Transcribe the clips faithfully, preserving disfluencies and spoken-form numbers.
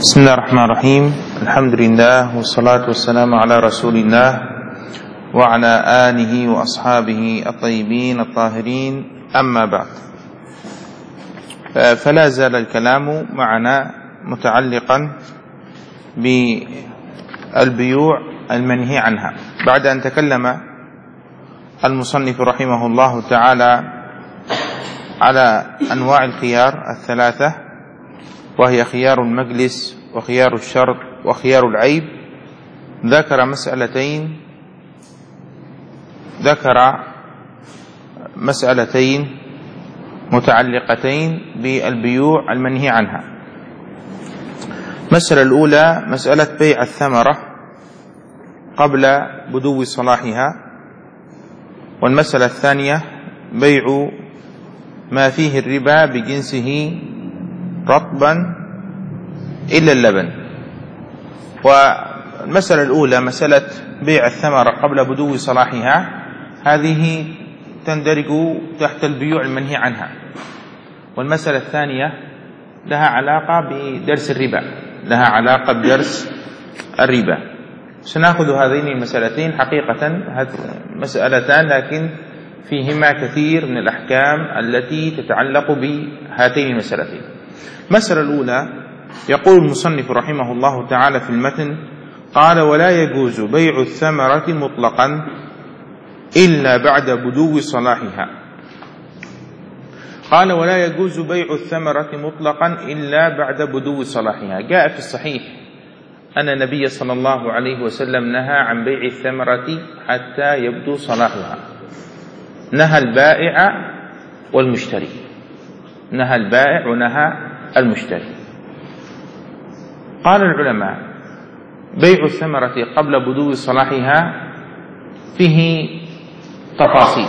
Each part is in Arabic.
بسم الله الرحمن الرحيم. الحمد لله والصلاة والسلام على رسول الله وعلى آله وأصحابه الطيبين الطاهرين، أما بعد، فلا زال الكلام معنا متعلقا بالبيوع المنهي عنها، بعد أن تكلم المصنف رحمه الله تعالى على أنواع الخيار الثلاثة، وهي خيار المجلس وخيار الشرط وخيار العيب. ذكر مسألتين ذكر مسألتين متعلقتين بالبيوع المنهي عنها. المسألة الأولى مسألة بيع الثمرة قبل بدو صلاحها، والمسألة الثانية بيع ما فيه الربا بجنسه رطبا إلا اللبن. والمسألة الأولى مسألة بيع الثمرة قبل بدو صلاحها، هذه تندرج تحت البيوع المنهي عنها. والمسألة الثانية لها علاقة بدرس الربا لها علاقة بدرس الربا. سنأخذ هذين المسألتين، حقيقة مسألتان لكن فيهما كثير من الأحكام التي تتعلق بهاتين المسألتين. المسألة الأولى يقول المصنف رحمه الله تعالى في المتن: قال: ولا يجوز بيع الثمرة مطلقا إلا بعد بدو صلاحها. قال: ولا يجوز بيع الثمرة مطلقا إلا بعد بدو صلاحها. جاء في الصحيح أن النبي صلى الله عليه وسلم نهى عن بيع الثمرة حتى يبدو صلاحها، نهى البائع والمشتري نهى البائع ونهى المشتري. قال العلماء: بيع الثمرة قبل بدو صلاحها فيه تفاصيل،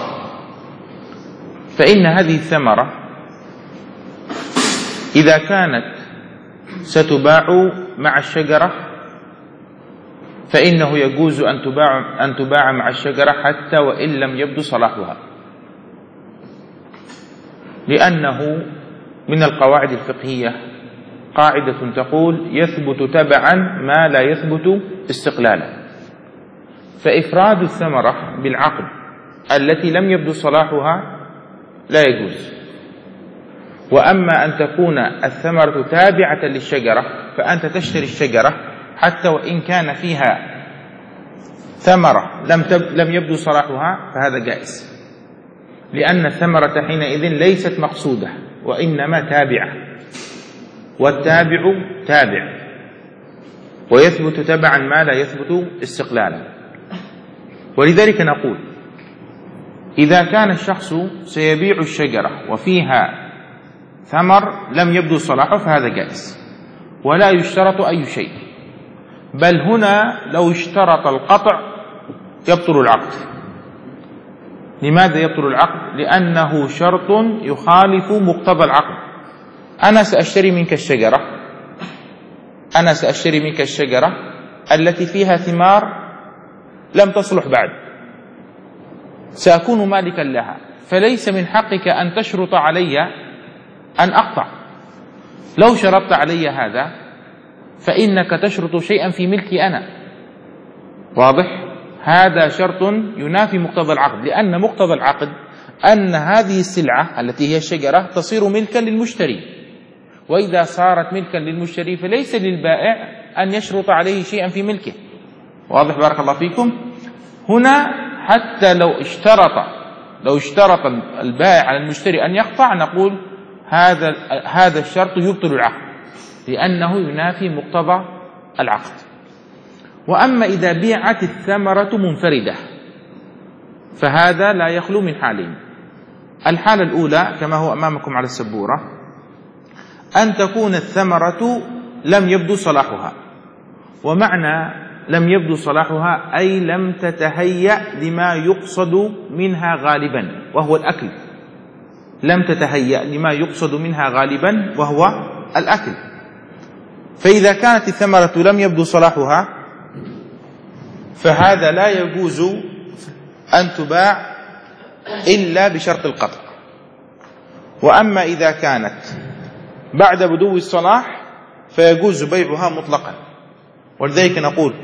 فإن هذه الثمرة إذا كانت ستباع مع الشجرة فإنه يجوز أن تباع أن تباع مع الشجرة حتى وإن لم يبدو صلاحها، لأنه من القواعد الفقهية قاعدة تقول: يثبت تبعا ما لا يثبت استقلالا. فإفراد الثمرة بالعقد التي لم يبدو صلاحها لا يجوز. وأما أن تكون الثمرة تابعة للشجرة، فأنت تشتري الشجرة حتى وإن كان فيها ثمرة لم لم يبدو صلاحها، فهذا جائز، لأن الثمرة حينئذ ليست مقصودة وإنما تابعة، والتابع تابع، ويثبت تبعا ما لا يثبت استقلالا. ولذلك نقول: إذا كان الشخص سيبيع الشجرة وفيها ثمر لم يبدو صلاحه فهذا جائز، ولا يشترط أي شيء، بل هنا لو اشترط القطع يبطل العقد. لماذا يبطل العقد؟ لأنه شرط يخالف مقتضى العقد. أنا سأشتري منك الشجرة أنا سأشتري منك الشجرة التي فيها ثمار لم تصلح بعد، سأكون مالكا لها، فليس من حقك أن تشرط علي أن أقطع. لو شرطت علي هذا فإنك تشرط شيئا في ملكي أنا. واضح؟ هذا شرط ينافي مقتضى العقد، لأن مقتضى العقد أن هذه السلعة التي هي الشجرة تصير ملكا للمشتري، وإذا صارت ملكا للمشتري فليس للبائع أن يشرط عليه شيئا في ملكه. واضح؟ بارك الله فيكم. هنا حتى لو اشترط لو اشترط البائع على المشتري أن يقطع، نقول هذا هذا الشرط يبطل العقد، لأنه ينافي مقتضى العقد. وأما إذا بيعت الثمرة منفردة فهذا لا يخلو من حالين. الحالة الأولى كما هو أمامكم على السبورة: أن تكون الثمرة لم يبدو صلاحها. ومعنى لم يبدو صلاحها أي لم تتهيأ لما يقصد منها غالبا وهو الأكل. لم تتهيأ لما يقصد منها غالبا وهو الأكل. فإذا كانت الثمرة لم يبدو صلاحها فهذا لا يجوز أن تباع إلا بشرط القطع. وأما إذا كانت بعد بدو الصلاح فيجوز بيعها مطلقا. ولذلك نقول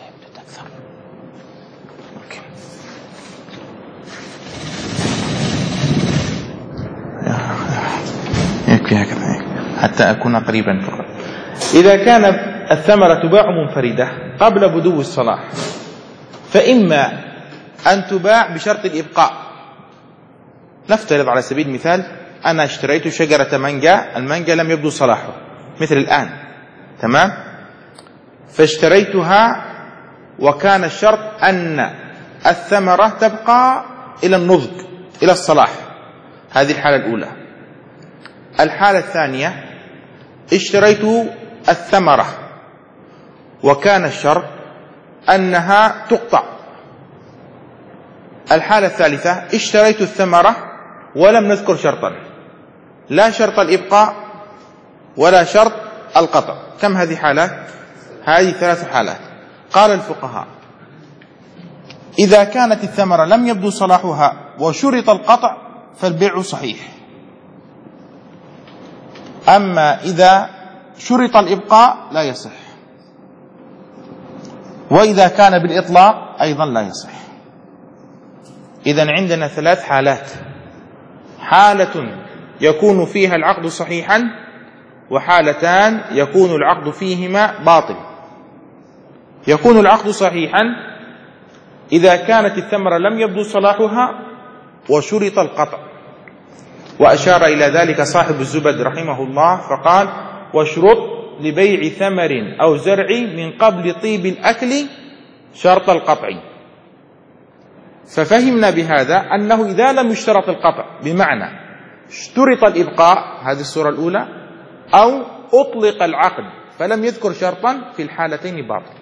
يكفي هكذا حتى أكون قريبا فقط. إذا كان الثمرة تباع منفردة قبل بدو الصلاح، فإما أن تباع بشرط الإبقاء. نفترض على سبيل المثال أنا اشتريت شجرة مانجا، المانجا لم يبدو صلاحه مثل الآن، تمام؟ فاشتريتها وكان الشرط أن الثمرة تبقى إلى النضج إلى الصلاح. هذه الحالة الأولى. الحالة الثانية اشتريت الثمرة وكان الشرط أنها تقطع. الحالة الثالثة اشتريت الثمرة ولم نذكر شرطا، لا شرط الإبقاء ولا شرط القطع. كم هذه حالات؟ هذه ثلاث حالات. قال الفقهاء إذا كانت الثمرة لم يبدو صلاحها وشرط القطع فالبيع صحيح. أما إذا شرط الإبقاء لا يصح، وإذا كان بالإطلاق أيضا لا يصح. إذن عندنا ثلاث حالات: حالة يكون فيها العقد صحيحا، وحالتان يكون العقد فيهما باطل. يكون العقد صحيحا إذا كانت الثمرة لم يبدو صلاحها وشرط القطع، وأشار إلى ذلك صاحب الزبد رحمه الله فقال: واشرط لبيع ثمر أو زرع من قبل طيب الأكل شرط القطع. ففهمنا بهذا أنه إذا لم يشترط القطع، بمعنى اشترط الإبقاء، هذه الصورة الأولى، أو أطلق العقد فلم يذكر شرطا، في الحالتين باطل.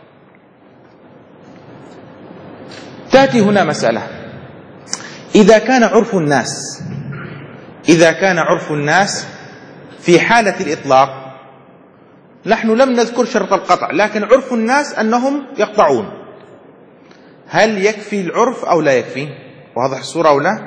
تأتي هنا مسألة: إذا كان عرف الناس إذا كان عرف الناس في حالة الإطلاق، نحن لم نذكر شرط القطع لكن عرف الناس أنهم يقطعون، هل يكفي العرف أو لا يكفي؟ واضح الصورة أو لا؟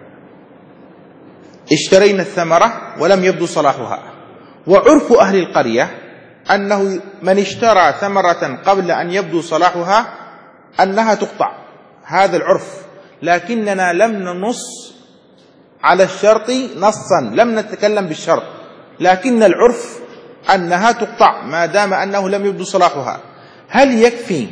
اشترينا الثمرة ولم يبدو صلاحها، وعرف أهل القرية أنه من اشترى ثمرة قبل أن يبدو صلاحها أنها تقطع، هذا العرف، لكننا لم ننص على الشرط نصا، لم نتكلم بالشرط، لكن العرف أنها تقطع ما دام أنه لم يبدو صلاحها. هل يكفي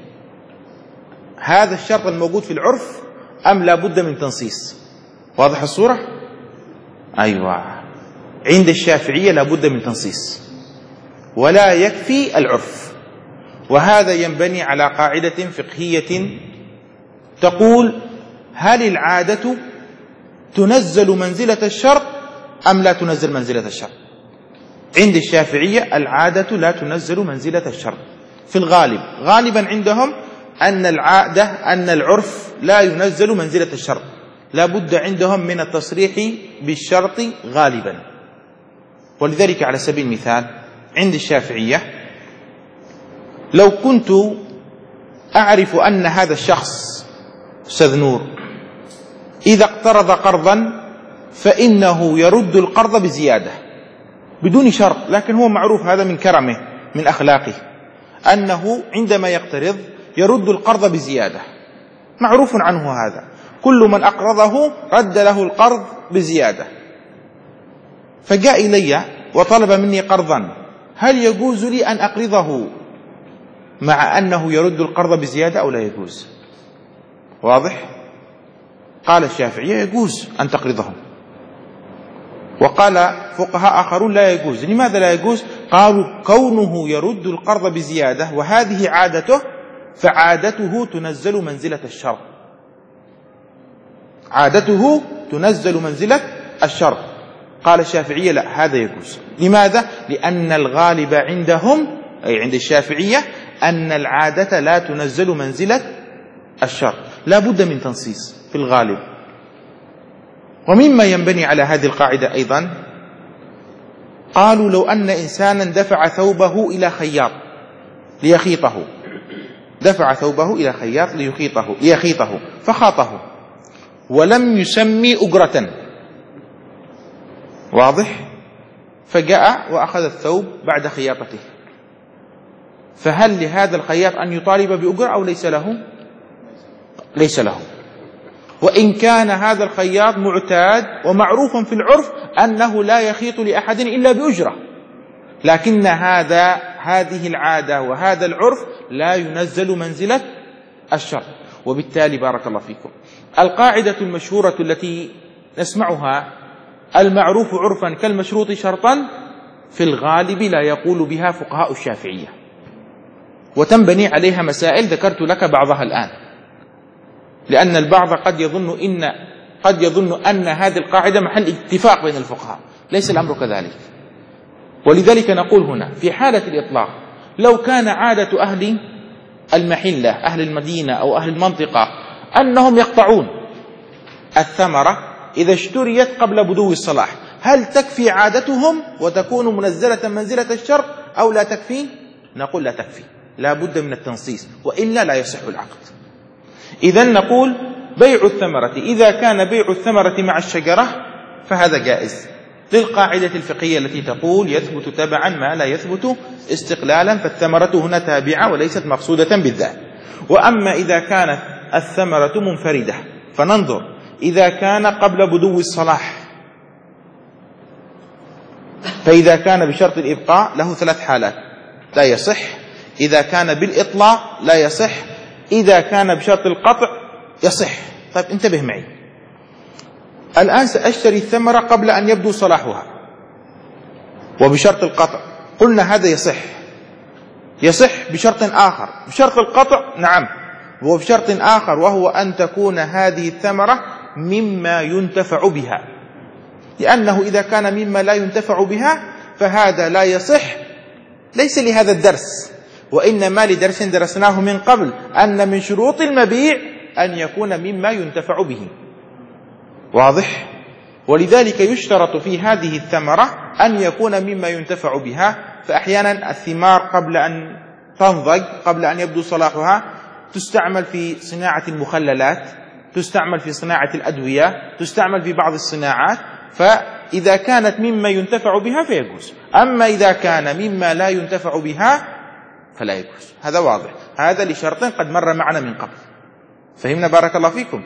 هذا الشرط الموجود في العرف أم لا بد من تنصيص؟ واضح الصورة؟ أيوة، عند الشافعية لا بد من تنصيص ولا يكفي العرف. وهذا ينبني على قاعدة فقهية تقول: هل العادة تنزل منزلة الشرط أم لا تنزل منزلة الشرط؟ عند الشافعية العادة لا تنزل منزلة الشرط في الغالب. غالبا عندهم أن العادة أن العرف لا ينزل منزلة الشرط، لا بد عندهم من التصريح بالشرط غالبا. ولذلك على سبيل المثال عند الشافعية لو كنت أعرف أن هذا الشخص أستاذ نور إذا اقترض قرضا فإنه يرد القرض بزيادة بدون شرط، لكن هو معروف هذا من كرمه من أخلاقه أنه عندما يقترض يرد القرض بزيادة، معروف عنه هذا، كل من أقرضه رد له القرض بزيادة. فجاء إلي وطلب مني قرضا، هل يجوز لي أن أقرضه مع أنه يرد القرض بزيادة أو لا يجوز؟ واضح؟ قال الشافعية يجوز أن تقرضه، وقال فقهاء آخرون لا يجوز. لماذا لا يجوز؟ قالوا كونه يرد القرض بزيادة وهذه عادته، فعادته تنزل منزلة الشرط، عادته تنزل منزلة الشرط. قال الشافعية لا، هذا يجوز. لماذا؟ لأن الغالب عندهم أي عند الشافعية أن العادة لا تنزل منزلة الشرط، لا بد من تنصيص في الغالب. ومما ينبني على هذه القاعدة أيضا قالوا لو أن إنسانا دفع ثوبه إلى خياط ليخيطه، دفع ثوبه إلى خياط ليخيطه ليخيطه فخاطه ولم يسمي أجرة، واضح؟ فجاء وأخذ الثوب بعد خياطته، فهل لهذا الخياط أن يطالب بأجرة أو ليس له؟ ليس له. وإن كان هذا الخياط معتاد ومعروف في العرف أنه لا يخيط لأحد إلا بأجرة، لكن هذا هذه العادة وهذا العرف لا ينزل منزلة الشرط. وبالتالي بارك الله فيكم، القاعدة المشهورة التي نسمعها المعروف عرفا كالمشروط شرطا في الغالب لا يقول بها فقهاء الشافعية، وتنبني عليها مسائل ذكرت لك بعضها الآن، لأن البعض قد يظن إن قد يظن أن هذه القاعدة محل اتفاق بين الفقهاء، ليس الأمر كذلك. ولذلك نقول هنا في حالة الإطلاق لو كان عادة أهل المحلة أهل المدينة أو أهل المنطقة أنهم يقطعون الثمرة إذا اشتريت قبل بدو الصلاح، هل تكفي عادتهم وتكون منزلة منزلة الشرط أو لا تكفي؟ نقول لا تكفي، لا بد من التنصيص وإلا لا يصح العقد. إذن نقول بيع الثمرة إذا كان بيع الثمرة مع الشجرة فهذا جائز للقاعدة الفقهية التي تقول يثبت تبعا ما لا يثبت استقلالا، فالثمرة هنا تابعة وليست مقصودة بالذات. وأما إذا كانت الثمرة منفردة فننظر إذا كان قبل بدو الصلاح، فإذا كان بشرط الإبقاء له ثلاث حالات لا يصح، إذا كان بالإطلاق لا يصح، إذا كان بشرط القطع يصح. طيب انتبه معي، الآن سأشتري الثمرة قبل أن يبدو صلاحها وبشرط القطع، قلنا هذا يصح. يصح بشرط آخر، بشرط القطع نعم، وبشرط آخر وهو أن تكون هذه الثمرة مما ينتفع بها، لأنه إذا كان مما لا ينتفع بها فهذا لا يصح، ليس لهذا الدرس وإنما لدرس درسناه من قبل أن من شروط المبيع أن يكون مما ينتفع به، واضح؟ ولذلك يشترط في هذه الثمرة أن يكون مما ينتفع بها. فأحيانا الثمار قبل أن تنضج قبل أن يبدو صلاحها تستعمل في صناعة المخللات، تستعمل في صناعة الأدوية، تستعمل في بعض الصناعات، فإذا كانت مما ينتفع بها فيجوز. أما إذا كان مما لا ينتفع بها فلا يجوز، هذا واضح، هذا لشرط قد مر معنا من قبل، فهمنا بارك الله فيكم.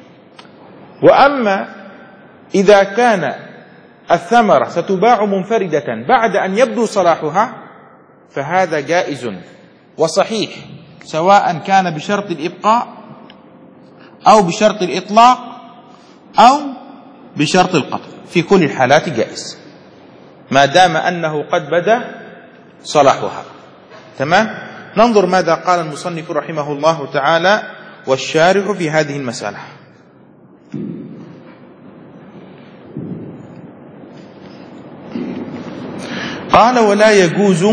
وأما إذا كان الثمرة ستباع منفردة بعد أن يبدو صلاحها فهذا جائز وصحيح، سواء كان بشرط الإبقاء أو بشرط الإطلاق أو بشرط القطع، في كل الحالات جائز ما دام أنه قد بدا صلاحها. تمام؟ ننظر ماذا قال المصنف رحمه الله تعالى والشارح في هذه المسألة. قال ولا يجوز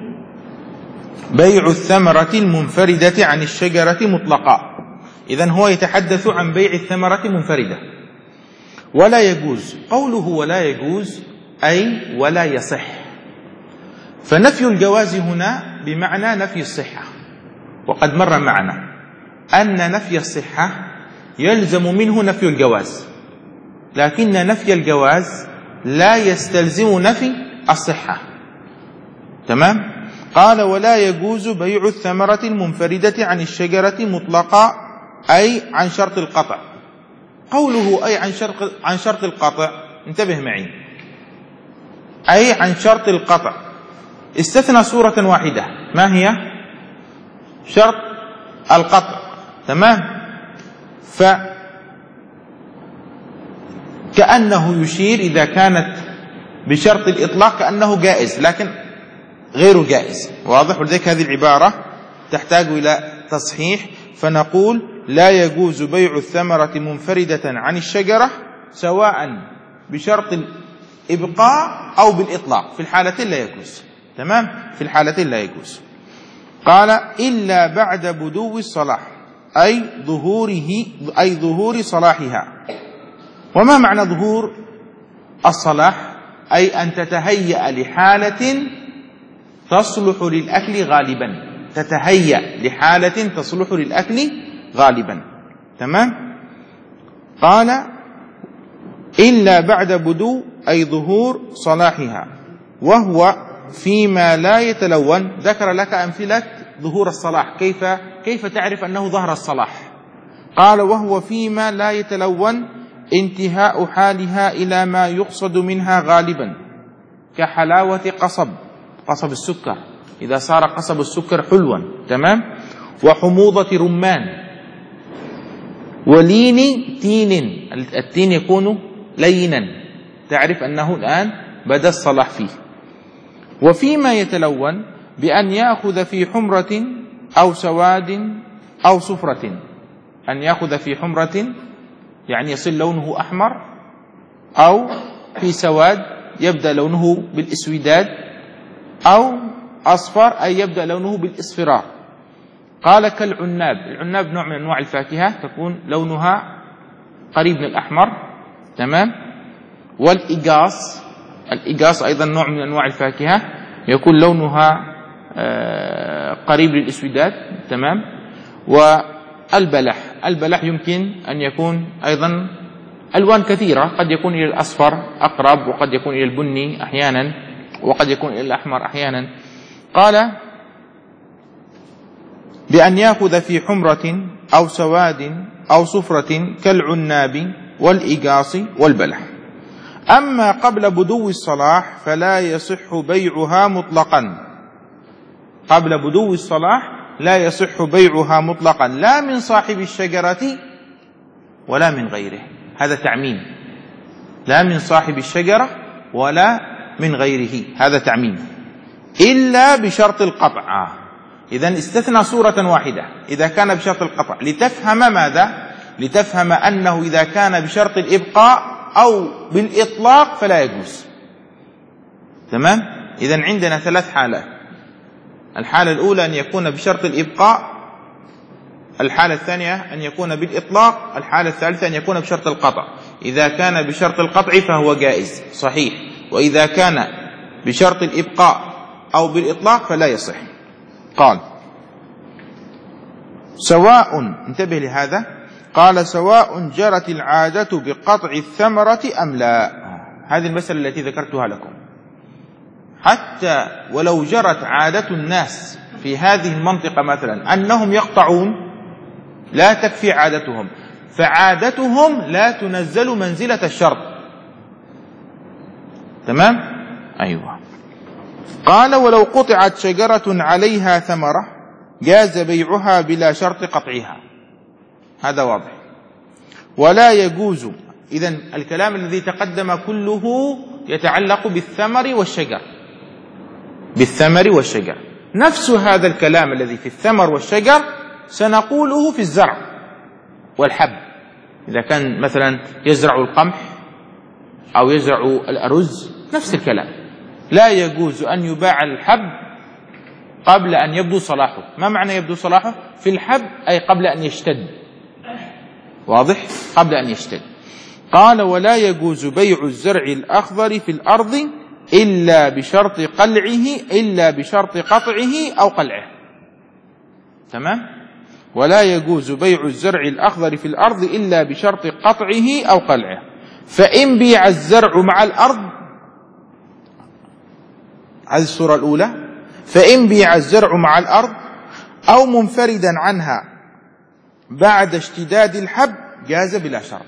بيع الثمرة المنفردة عن الشجرة مطلقا. إذن هو يتحدث عن بيع الثمرة منفردة. ولا يجوز، قوله ولا يجوز أي ولا يصح، فنفي الجواز هنا بمعنى نفي الصحة، وقد مر معنا أن نفي الصحة يلزم منه نفي الجواز، لكن نفي الجواز لا يستلزم نفي الصحة. تمام؟ قال ولا يجوز بيع الثمرة المنفردة عن الشجرة مطلقا أي عن شرط القطع. قوله أي عن شرط عن شرط القطع، انتبه معي، أي عن شرط القطع استثنى صورة واحدة، ما هي؟ شرط القطع. تمام؟ فكأنه يشير إذا كانت بشرط الإطلاق كأنه جائز لكن غير جائز، واضح؟ ولذلك هذه العبارة تحتاج إلى تصحيح، فنقول لا يجوز بيع الثمرة منفردة عن الشجرة سواء بشرط الإبقاء أو بالإطلاق، في الحالتين لا يجوز. تمام؟ في الحالتين لا يجوز. قال إلا بعد بدو الصلاح أي ظهوره أي ظهور صلاحها. وما معنى ظهور الصلاح؟ أي أن تتهيأ لحالة تصلح للأكل غالبا، تتهيأ لحالة تصلح للأكل غالبا. تمام؟ قال إلا بعد بدو أي ظهور صلاحها. وهو فيما لا يتلون. ذكر لك أمثلة ظهور الصلاح، كيف كيف تعرف أنه ظهر الصلاح؟ قال وهو فيما لا يتلون انتهاء حالها إلى ما يقصد منها غالبا، كحلاوة قصب، قصب السكر، إذا صار قصب السكر حلوا، تمام، وحموضة رمان، ولين تين، التين يكون لينا، تعرف أنه الآن بدأ الصلاح فيه. وفيما يتلون بأن يأخذ في حمرة أو سواد أو صفرة، أن يأخذ في حمرة يعني يصير لونه أحمر، أو في سواد يبدأ لونه بالإسوداد، أو أصفر أي يبدأ لونه بالإصفرار. قال كالعناب، العناب نوع من أنواع الفاكهة تكون لونها قريب من الأحمر، تمام. والإقاص، الإقاص أيضا نوع من أنواع الفاكهة يكون لونها قريب للإسوداد، تمام. والبلح، البلح يمكن أن يكون أيضا ألوان كثيرة، قد يكون إلى الأصفر أقرب، وقد يكون إلى البني أحيانا، وقد يكون إلى الأحمر أحيانا. قال بأن يأخذ في حمرة أو سواد أو صفرة كالعناب والإقاص والبلح. أما قبل بدو الصلاح فلا يصح بيعها مطلقا، قبل بدو الصلاح لا يصح بيعها مطلقا، لا من صاحب الشجرة ولا من غيره، هذا تعميم، لا من صاحب الشجرة ولا من غيره، هذا تعميم، إلا بشرط القطع. إذن استثنى صورة واحدة إذا كان بشرط القطع، لتفهم ماذا؟ لتفهم أنه إذا كان بشرط الإبقاء أو بالإطلاق فلا يجوز، تمام. إذن عندنا ثلاث حالات، الحالة الأولى أن يكون بشرط الإبقاء، الحالة الثانية أن يكون بالإطلاق، الحالة الثالثة أن يكون بشرط القطع. إذا كان بشرط القطع فهو جائز صحيح، وإذا كان بشرط الإبقاء أو بالإطلاق فلا يصح. قال سواء، انتبه لهذا، قال سواء جرت العادة بقطع الثمرة أم لا، هذه المسألة التي ذكرتها لكم. حتى ولو جرت عادة الناس في هذه المنطقة مثلا أنهم يقطعون، لا تكفي عادتهم، فعادتهم لا تنزل منزلة الشرط، تمام. أيوة. قال ولو قطعت شجرة عليها ثمرة جاز بيعها بلا شرط قطعها، هذا واضح. ولا يجوز، إذن الكلام الذي تقدم كله يتعلق بالثمر والشجر، بالثمر والشجر. نفس هذا الكلام الذي في الثمر والشجر سنقوله في الزرع والحب، إذا كان مثلا يزرع القمح أو يزرع الأرز، نفس الكلام. لا يجوز أن يباع الحب قبل أن يبدو صلاحه. ما معنى يبدو صلاحه؟ في الحب أي قبل أن يشتد، واضح، قبل أن يشتد. قال ولا يجوز بيع الزرع الأخضر في الأرض إلا بشرط قلعه، إلا بشرط قطعه أو قلعه، تمام. ولا يجوز بيع الزرع الأخضر في الأرض إلا بشرط قطعه أو قلعه. فإن بيع الزرع مع الأرض، هذه الصورة الأولى، فإن بيع الزرع مع الأرض أو منفردا عنها بعد اشتداد الحب جاز بلا شرط.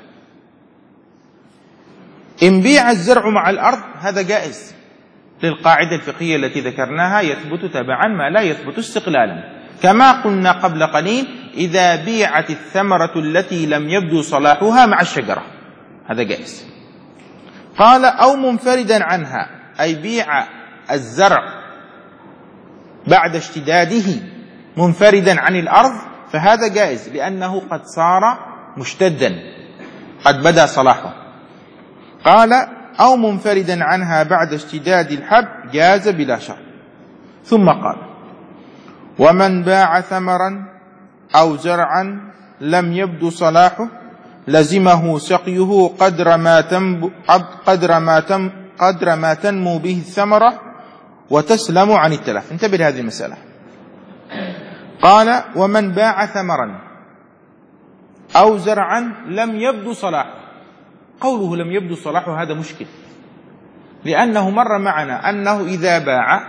إن بيع الزرع مع الأرض هذا جائز للقاعدة الفقهية التي ذكرناها، يثبت تبعا ما لا يثبت استقلالا، كما قلنا قبل قليل إذا بيعت الثمرة التي لم يبدو صلاحها مع الشجرة، هذا جائز. قال أو منفردا عنها، أي بيع الزرع بعد اشتداده منفردا عن الأرض، فهذا جائز لأنه قد صار مشتدا، قد بدأ صلاحه. قال أو منفردا عنها بعد اشتداد الحب جاز بلا شرط. ثم قال ومن باع ثمرا أو زرعا لم يبدو صلاحه لزمه سقيه قدر ما تنبو قدر ما تم قدر ما تنمو به الثمرة وتسلم عن التلف. انتبه لهذه المسألة. قال ومن باع ثمرا أو زرعا لم يبدو صلاحه، قوله لم يبدو صلاحه هذا مشكل، لأنه مر معنا أنه إذا باع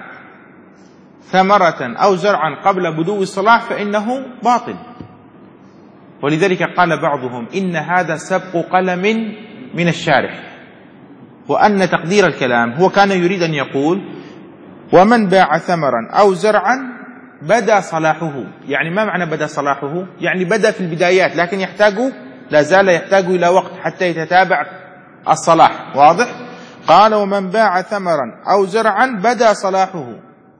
ثمرة أو زرعا قبل بدو الصلاح فإنه باطل. ولذلك قال بعضهم إن هذا سبق قلم من الشارح، وأن تقدير الكلام هو كان يريد أن يقول ومن باع ثمرا أو زرعا بدا صلاحه. يعني ما معنى بدا صلاحه؟ يعني بدا في البدايات، لكن يحتاج لا زال يحتاج إلى وقت حتى يتتابع الصلاح. واضح؟ قال ومن باع ثمرا أو زرعا بدا صلاحه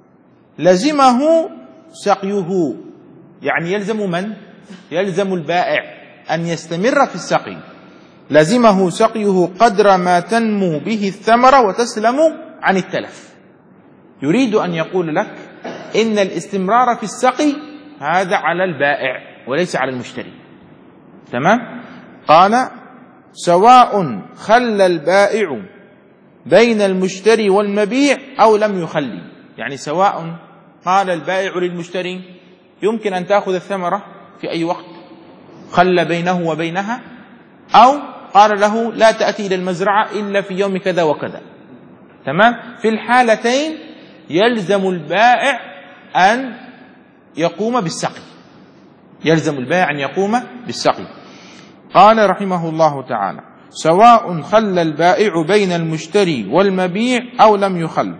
لزمه سقيه. يعني يلزم من؟ يلزم البائع أن يستمر في السقي. لزمه سقيه قدر ما تنمو به الثمرة وتسلم عن التلف. يريد أن يقول لك إن الاستمرار في السقي هذا على البائع وليس على المشتري. تمام؟ قال سواء خلى البائع بين المشتري والمبيع أو لم يخلي. يعني سواء قال البائع للمشتري يمكن أن تأخذ الثمرة في أي وقت، خلى بينه وبينها، أو قال له لا تأتي إلى المزرعة إلا في يوم كذا وكذا. تمام؟ في الحالتين يلزم البائع أن يقوم بالسقي. يلزم البائع أن يقوم بالسقي. قال رحمه الله تعالى سواء خلى البائع بين المشتري والمبيع أو لم يخل.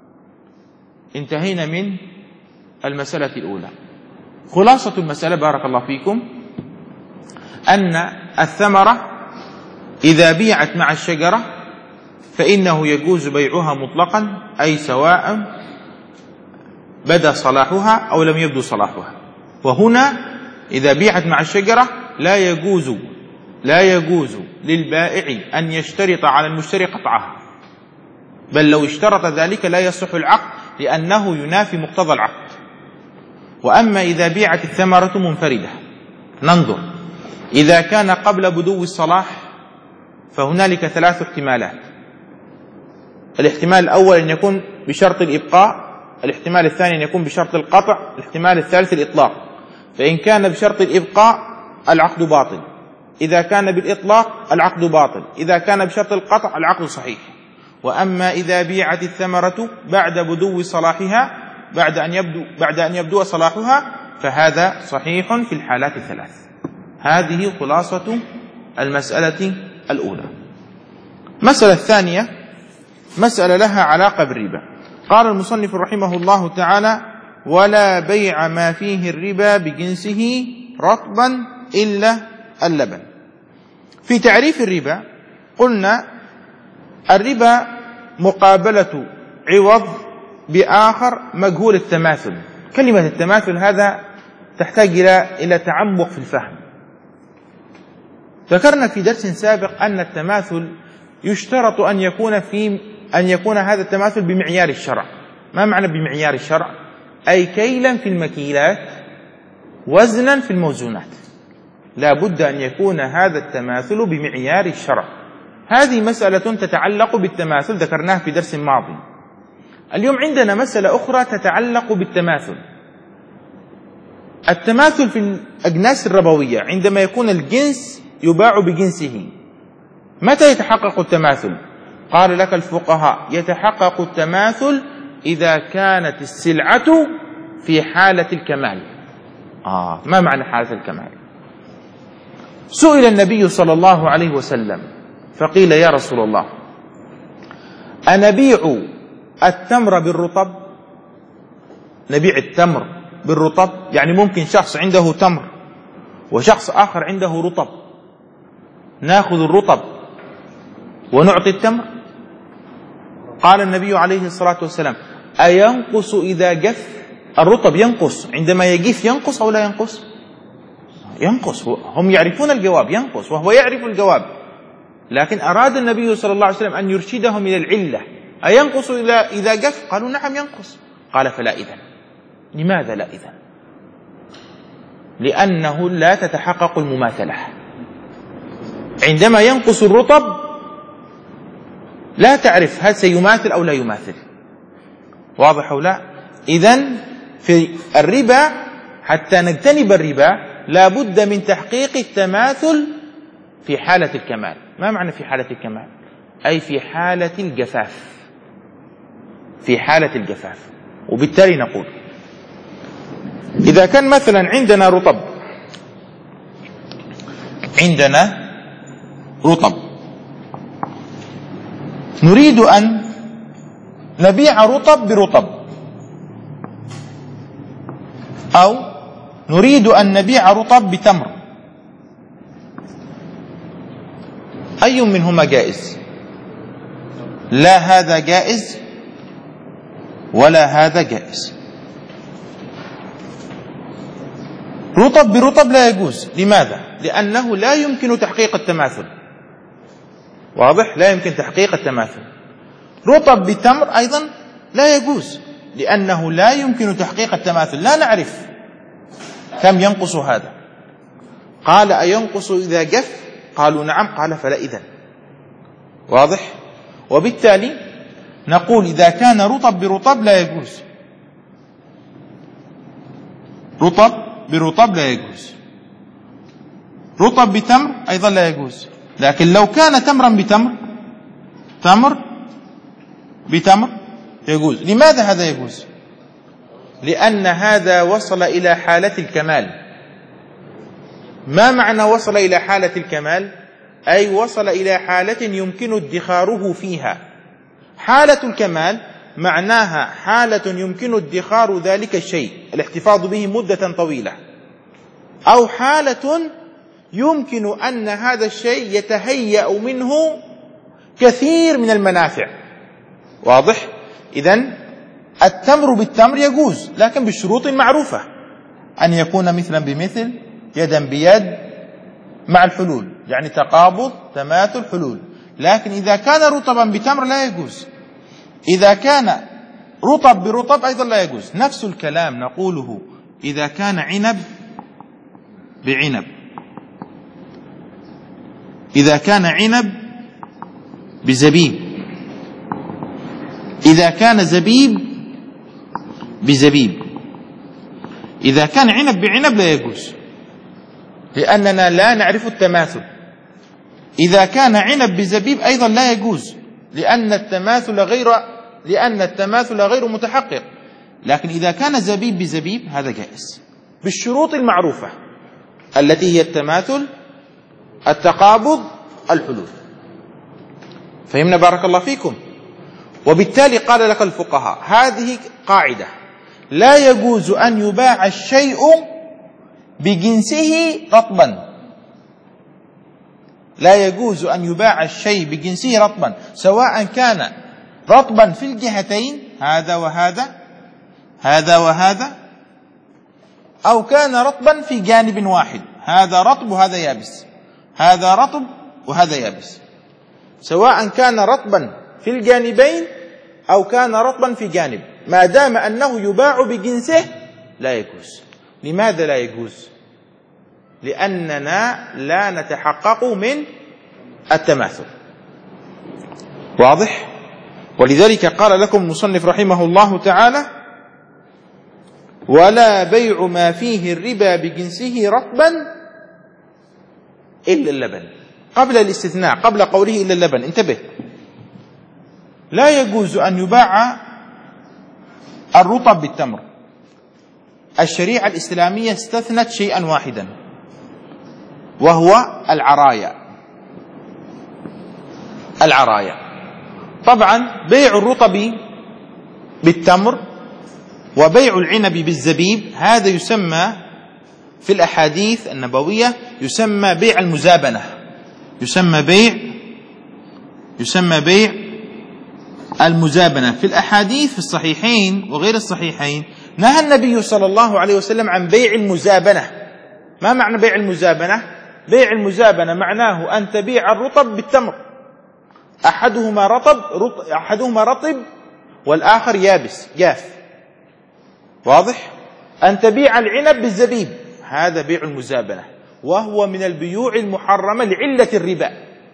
انتهينا من المسألة الأولى. خلاصة المسألة بارك الله فيكم أن الثمرة إذا بيعت مع الشجرة فإنه يجوز بيعها مطلقا، أي سواء بدا صلاحها أو لم يبدو صلاحها. وهنا إذا بيعت مع الشجرة لا يجوز لا يجوز للبائع أن يشترط على المشتري قطعها، بل لو اشترط ذلك لا يصح العقد لأنه ينافي مقتضى العقد. وأما إذا بيعت الثمرة منفردة ننظر. إذا كان قبل بدو الصلاح فهنالك ثلاث احتمالات. الاحتمال الأول أن يكون بشرط الإبقاء، الاحتمال الثاني أن يكون بشرط القطع، الاحتمال الثالث الإطلاق. فإن كان بشرط الإبقاء العقد باطل، إذا كان بالإطلاق العقد باطل، إذا كان بشرط القطع العقد صحيح. وأما إذا بيعت الثمرة بعد بدو صلاحها بعد أن يبدو بعد أن يبدو صلاحها فهذا صحيح في الحالات الثلاث. هذه خلاصة المسألة الأولى. مسألة الثانية مسألة لها علاقة بالربا. قال المصنف رحمه الله تعالى ولا بيع ما فيه الربا بجنسه رطبا إلا اللبن. في تعريف الربا قلنا الربا مقابلة عوض بآخر مجهول التماثل. كلمة التماثل هذا تحتاج إلى إلى تعمق في الفهم. ذكرنا في درس سابق أن التماثل يشترط أن يكون في أن يكون هذا التماثل بمعيار الشرع. ما معنى بمعيار الشرع؟ أي كيلا في المكيلات وزنا في الموزونات. لا بد أن يكون هذا التماثل بمعيار الشرع. هذه مسألة تتعلق بالتماثل ذكرناها في درس ماضي. اليوم عندنا مسألة أخرى تتعلق بالتماثل. التماثل في الأجناس الربوية عندما يكون الجنس يباع بجنسه متى يتحقق التماثل؟ قال لك الفقهاء يتحقق التماثل إذا كانت السلعة في حالة الكمال. آه ما معنى حالة الكمال؟ سئل النبي صلى الله عليه وسلم فقيل يا رسول الله أنبيع التمر بالرطب؟ نبيع التمر بالرطب؟ يعني ممكن شخص عنده تمر وشخص آخر عنده رطب، ناخذ الرطب ونعطي التمر؟ قال النبي عليه الصلاة والسلام أينقص إذا جف؟ الرطب ينقص عندما يجف، ينقص أو لا ينقص؟ ينقص. هم يعرفون الجواب ينقص وهو يعرف الجواب، لكن أراد النبي صلى الله عليه وسلم أن يرشدهم إلى العلة. أينقص إذا جف؟ قالوا نعم ينقص. قال فلا إذن. لماذا لا إذن؟ لأنه لا تتحقق المماثلة. عندما ينقص الرطب لا تعرف هل سيماثل أو لا يماثل. واضح أو لا؟ إذن في الربا حتى نجتنب الربا لا بد من تحقيق التماثل في حالة الكمال. ما معنى في حالة الكمال؟ أي في حالة الجفاف. في حالة الجفاف. وبالتالي نقول إذا كان مثلا عندنا رطب عندنا رطب نريد أن نبيع رطب برطب، أو نريد أن نبيع رطب بتمر، أي منهما جائز؟ لا هذا جائز ولا هذا جائز. رطب برطب لا يجوز. لماذا؟ لأنه لا يمكن تحقيق التماثل. واضح؟ لا يمكن تحقيق التماثل. رطب بتمر أيضا لا يجوز، لأنه لا يمكن تحقيق التماثل. لا نعرف كم ينقص هذا. قال أينقص إذا جف؟ قالوا نعم. قال فلا إذن. واضح؟ وبالتالي نقول إذا كان رطب برطب لا يجوز، رطب برطب لا يجوز، رطب بتمر أيضا لا يجوز. لكن لو كان تمرا بتمر، تمر بتمر يجوز. لماذا هذا يجوز؟ لأن هذا وصل إلى حالة الكمال. ما معنى وصل إلى حالة الكمال؟ أي وصل إلى حالة يمكن ادخاره فيها. حالة الكمال معناها حالة يمكن ادخار ذلك الشيء، الاحتفاظ به مدة طويلة، أو حالة يمكن أن هذا الشيء يتهيأ منه كثير من المنافع. واضح؟ إذن التمر بالتمر يجوز، لكن بالشروط المعروفة، أن يكون مثلا بمثل، يدا بيد، مع الحلول، يعني تقابض تماثل حلول. لكن إذا كان رطبا بتمر لا يجوز. إذا كان رطب برطب أيضا لا يجوز. نفس الكلام نقوله إذا كان عنب بعنب، إذا كان عنب بزبيب، إذا كان زبيب بزبيب. إذا كان عنب بعنب لا يجوز، لأننا لا نعرف التماثل. إذا كان عنب بزبيب أيضا لا يجوز، لأن التماثل غير لأن التماثل غير متحقق. لكن إذا كان زبيب بزبيب هذا جائز بالشروط المعروفة التي هي التماثل، التقابض، الحلول. فهمنا بارك الله فيكم؟ وبالتالي قال لك الفقهاء هذه قاعدة: لا يجوز أن يباع الشيء بجنسه رطبا. لا يجوز أن يباع الشيء بجنسه رطبا، سواء كان رطبا في الجهتين، هذا وهذا، هذا وهذا، أو كان رطبا في جانب واحد، هذا رطب وهذا يابس، هذا رطب وهذا يابس. سواء كان رطبا في الجانبين أو كان رطبا في جانب، ما دام أنه يباع بجنسه لا يجوز. لماذا لا يجوز؟ لأننا لا نتحقق من التماثل. واضح؟ ولذلك قال لكم المصنف رحمه الله تعالى: ولا بيع ما فيه الربا بجنسه رطبا إلا اللبن. قبل الاستثناء، قبل قوله إلا اللبن، انتبه، لا يجوز أن يباع الرطب بالتمر. الشريعة الإسلامية استثنت شيئا واحدا، وهو العرايا. العرايا طبعا بيع الرطب بالتمر وبيع العنب بالزبيب هذا يسمى في الأحاديث النبوية يسمى بيع المزابنة، يسمى بيع يسمى بيع المزابنة. في الأحاديث في الصحيحين وغير الصحيحين نهى النبي صلى الله عليه وسلم عن بيع المزابنة. ما معنى بيع المزابنة؟ بيع المزابنة معناه أن تبيع الرطب بالتمر، أحدهما رطب أحدهما رطب والآخر يابس جاف. واضح؟ أن تبيع العنب بالزبيب، هذا بيع المزابنة، وهو من البيوع المحرمة لعلة الربا.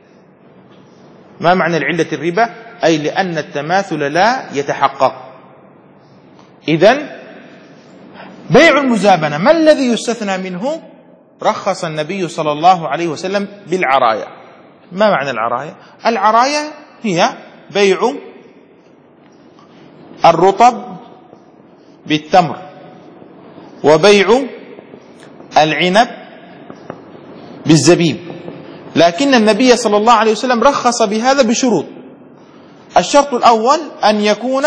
ما معنى العلة الربا؟ أي لأن التماثل لا يتحقق. إذن بيع المزابنة ما الذي يستثنى منه؟ رخص النبي صلى الله عليه وسلم بالعرايا. ما معنى العرايا؟ العرايا هي بيع الرطب بالتمر وبيع العنب بالزبيب، لكن النبي صلى الله عليه وسلم رخص بهذا بشروط. الشرط الأول أن يكون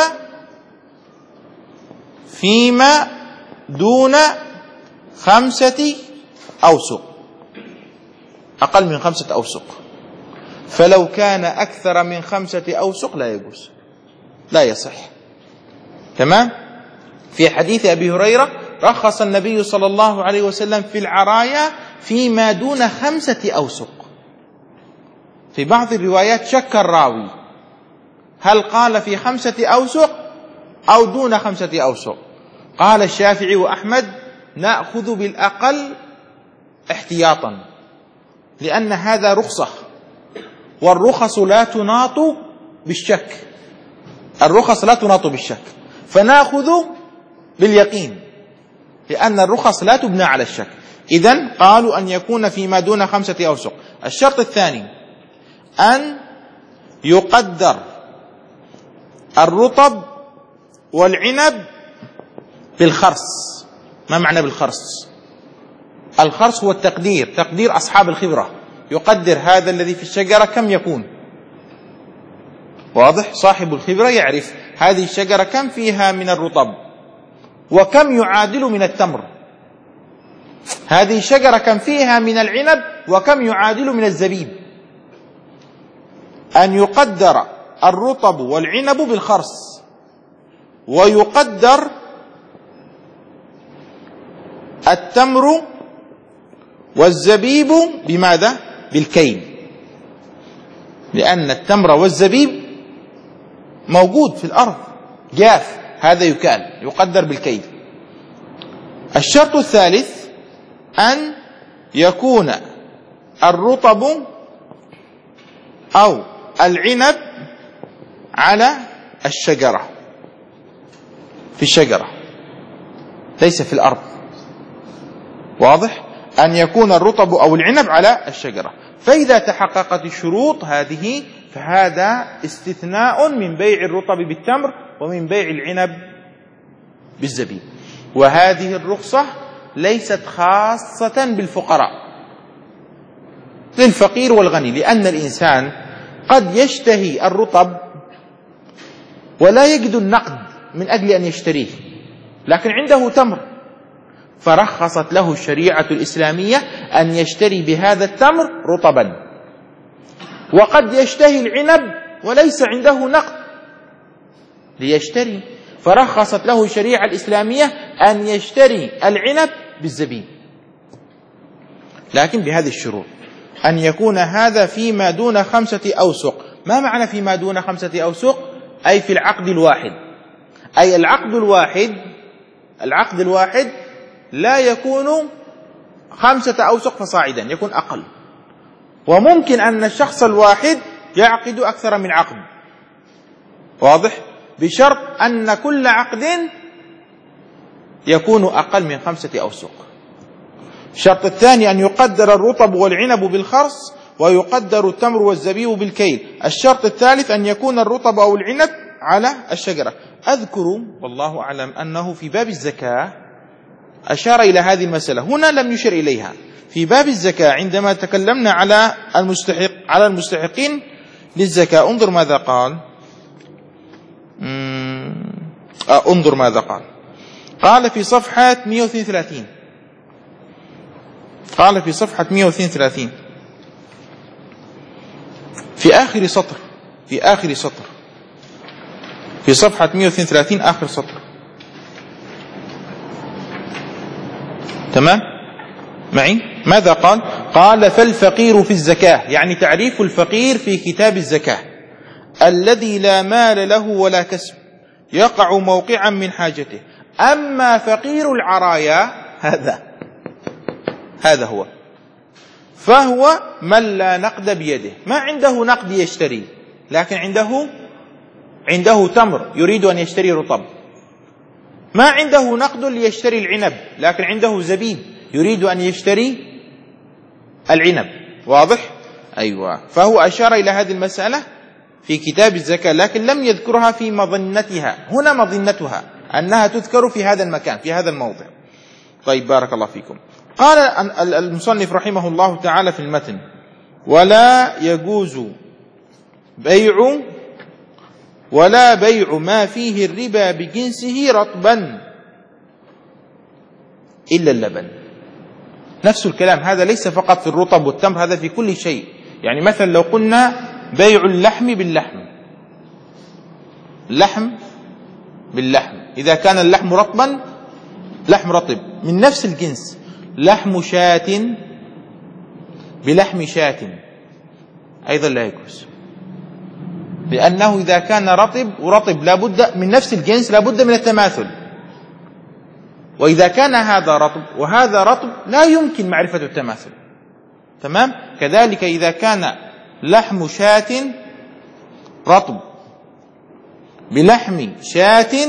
فيما دون خمسة أوسق، أقل من خمسة أوسق، فلو كان أكثر من خمسة أوسق لا يجوز، لا يصح. تمام. في حديث أبي هريرة رخص النبي صلى الله عليه وسلم في العرايا فيما دون خمسة أوسق. في بعض الروايات شك الراوي هل قال في خمسة أوسق أو دون خمسة أوسق. قال الشافعي وأحمد نأخذ بالأقل احتياطا، لأن هذا رخصة، والرخص لا تناط بالشك، الرخص لا تناط بالشك، فنأخذ باليقين، لأن الرخص لا تبنى على الشك. إذن قالوا أن يكون فيما دون خمسة أوسق. الشرط الثاني أن يقدر الرطب والعنب بالخرص. ما معنى بالخرص؟ الخرص هو التقدير، تقدير أصحاب الخبرة، يقدر هذا الذي في الشجرة كم يكون. واضح؟ صاحب الخبرة يعرف هذه الشجرة كم فيها من الرطب وكم يعادل من التمر، هذه الشجرة كم فيها من العنب وكم يعادل من الزبيب. أن يقدر الرطب والعنب بالخرص، ويقدر التمر والزبيب بماذا؟ بالكيل، لأن التمر والزبيب موجود في الأرض جاف، هذا يكال، يقدر بالكيل. الشرط الثالث أن يكون الرطب أو العنب على الشجرة، في الشجرة ليس في الأرض. واضح؟ أن يكون الرطب أو العنب على الشجرة. فإذا تحققت الشروط هذه فهذا استثناء من بيع الرطب بالتمر ومن بيع العنب بالزبيب. وهذه الرخصة ليست خاصة بالفقراء، للفقير والغني، لأن الإنسان قد يشتهي الرطب ولا يجد النقد من أجل أن يشتريه، لكن عنده تمر، فرخصت له الشريعة الإسلامية أن يشتري بهذا التمر رطبا. وقد يشتهي العنب وليس عنده نقد ليشتري، فرخصت له الشريعة الإسلامية أن يشتري العنب بالزبيب، لكن بهذه الشروط: أن يكون هذا فيما دون خمسة أوسق. ما معنى فيما دون خمسة أوسق؟ أي في العقد الواحد، أي العقد الواحد العقد الواحد لا يكون خمسة أوسق فصاعدا، يكون أقل. وممكن أن الشخص الواحد يعقد أكثر من عقد، واضح؟ بشرط أن كل عقد يكون أقل من خمسة أوسق. الشرط الثاني أن يقدر الرطب والعنب بالخرص، ويقدر التمر والزبيب بالكيل. الشرط الثالث أن يكون الرطب أو العنب على الشجرة. أذكر والله أعلم أنه في باب الزكاة أشار إلى هذه المسألة، هنا لم يشر إليها. في باب الزكاة عندما تكلمنا على المستحق على المستحقين للزكاة، انظر ماذا قال. آه انظر ماذا قال. قال في صفحة مئة واثنين وثلاثين قال في صفحة مئة واثنين وثلاثين في آخر سطر في آخر سطر في صفحة مئة واثنين وثلاثين آخر سطر. تمام معي؟ ماذا قال؟ قال: فالفقير في الزكاة، يعني تعريف الفقير في كتاب الزكاة: الذي لا مال له ولا كسب، يقع موقعا من حاجته. أما فقير العرايا هذا هذا هو فهو من لا نقد بيده، ما عنده نقد يشتري، لكن عنده عنده تمر يريد أن يشتري رطب، ما عنده نقد ليشتري العنب، لكن عنده زبيب يريد أن يشتري العنب. واضح؟ أيوة. فهو أشار إلى هذه المسألة في كتاب الزكاة، لكن لم يذكرها في مظنتها. هنا مظنتها أنها تذكر في هذا المكان، في هذا الموضع. طيب بارك الله فيكم. قال المصنف رحمه الله تعالى في المتن: ولا يجوز بيع ولا بيع ما فيه الربا بجنسه رطبا إلا اللبن. نفس الكلام، هذا ليس فقط في الرطب والتمر، هذا في كل شيء. يعني مثلا لو قلنا بيع اللحم باللحم، لحم باللحم، إذا كان اللحم رطبا، لحم رطب من نفس الجنس، لحم شاة بلحم شاة أيضا لا يجوز، لأنه إذا كان رطب ورطب لابد من نفس الجنس، لابد من التماثل. وإذا كان هذا رطب وهذا رطب لا يمكن معرفة التماثل. تمام؟ كذلك إذا كان لحم شاة رطب بلحم شاة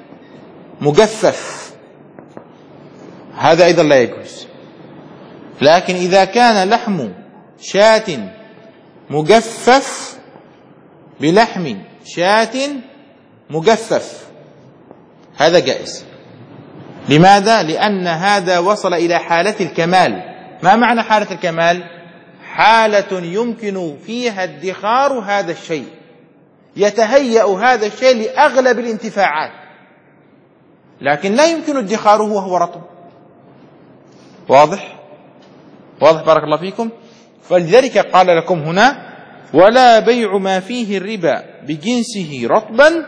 مجفف، هذا أيضا لا يجوز. لكن إذا كان لحم شاة مجفف بلحم شاة مجفف هذا جائز. لماذا؟ لأن هذا وصل إلى حالة الكمال. ما معنى حالة الكمال؟ حالة يمكن فيها ادخار هذا الشيء، يتهيأ هذا الشيء لأغلب الانتفاعات، لكن لا يمكن ادخاره وهو رطب. واضح؟ واضح بارك الله فيكم. فلذلك قال لكم هنا: ولا بيع ما فيه الربا بجنسه رطبا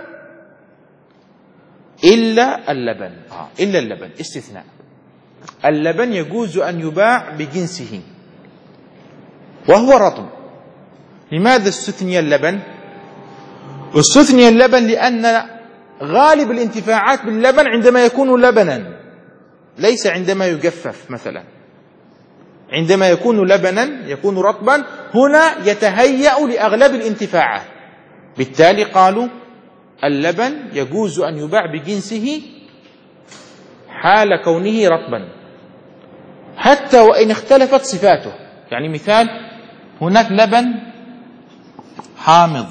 إلا اللبن. آه. إلا اللبن استثناء. اللبن يجوز أن يباع بجنسه وهو رطب. لماذا استثني اللبن؟ استثني اللبن لأن غالب الانتفاعات باللبن عندما يكون لبنا، ليس عندما يجفف. مثلا عندما يكون لبنا، يكون رطبا، هنا يتهيأ لأغلب الانتفاعات. بالتالي قالوا اللبن يجوز أن يباع بجنسه حال كونه رطبا حتى وإن اختلفت صفاته. يعني مثال، هناك لبن حامض،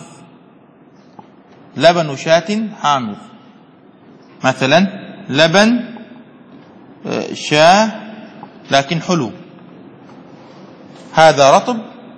لبن شاة حامض، مثلا لبن شاة لكن حلو، هذا رطب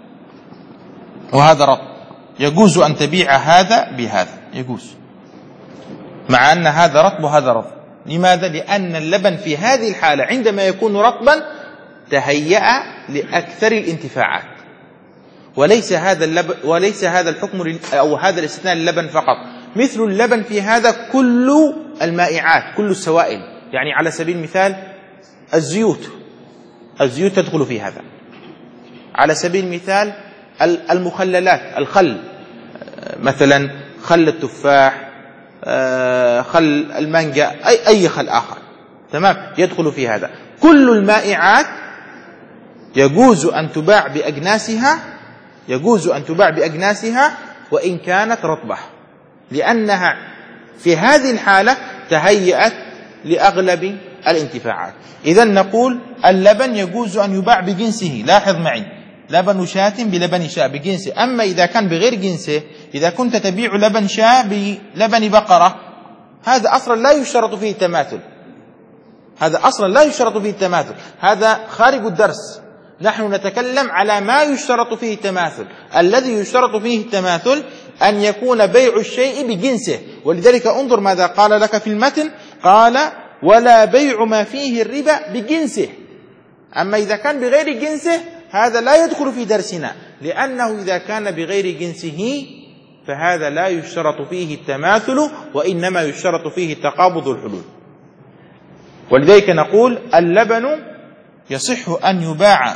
وهذا رطب، يجوز أن تبيع هذا بهذا، يجوز، مع أن هذا رطب وهذا رطب. لماذا؟ لأن اللبن في هذه الحالة عندما يكون رطبا تهيأ لأكثر الانتفاعات، وليس هذا اللبن وليس هذا الحكم أو هذا الاستثناء للبن فقط. مثل اللبن في هذا كل المائعات، كل السوائل. يعني على سبيل المثال الزيوت، الزيوت تدخل في هذا. على سبيل المثال المخللات، الخل، مثلا خل التفاح، خل المانجا، أي أي خل آخر، تمام، يدخل في هذا. كل المائعات يجوز أن تباع بأجناسها، يجوز أن تباع بأجناسها وإن كانت رطبة، لأنها في هذه الحالة تهيأت لأغلب الانتفاعات. إذن نقول اللبن يجوز أن يباع بجنسه. لاحظ معي، لبن شاة بلبن شاة بجنسه. أما إذا كان بغير جنسه، إذا كنت تبيع لبن شاة بلبن بقرة، هذا أصلا لا يشترط فيه التماثل، هذا أصلا لا يشترط فيه التماثل، هذا خارج الدرس. نحن نتكلم على ما يشترط فيه التماثل. الذي يشترط فيه التماثل أن يكون بيع الشيء بجنسه. ولذلك انظر ماذا قال لك في المتن، قال: ولا بيع ما فيه الربا بجنسه. أما إذا كان بغير جنسه هذا لا يدخل في درسنا، لأنه إذا كان بغير جنسه فهذا لا يشترط فيه التماثل، وإنما يشترط فيه التقابض والحلول. ولذلك نقول اللبن يصح أن يباع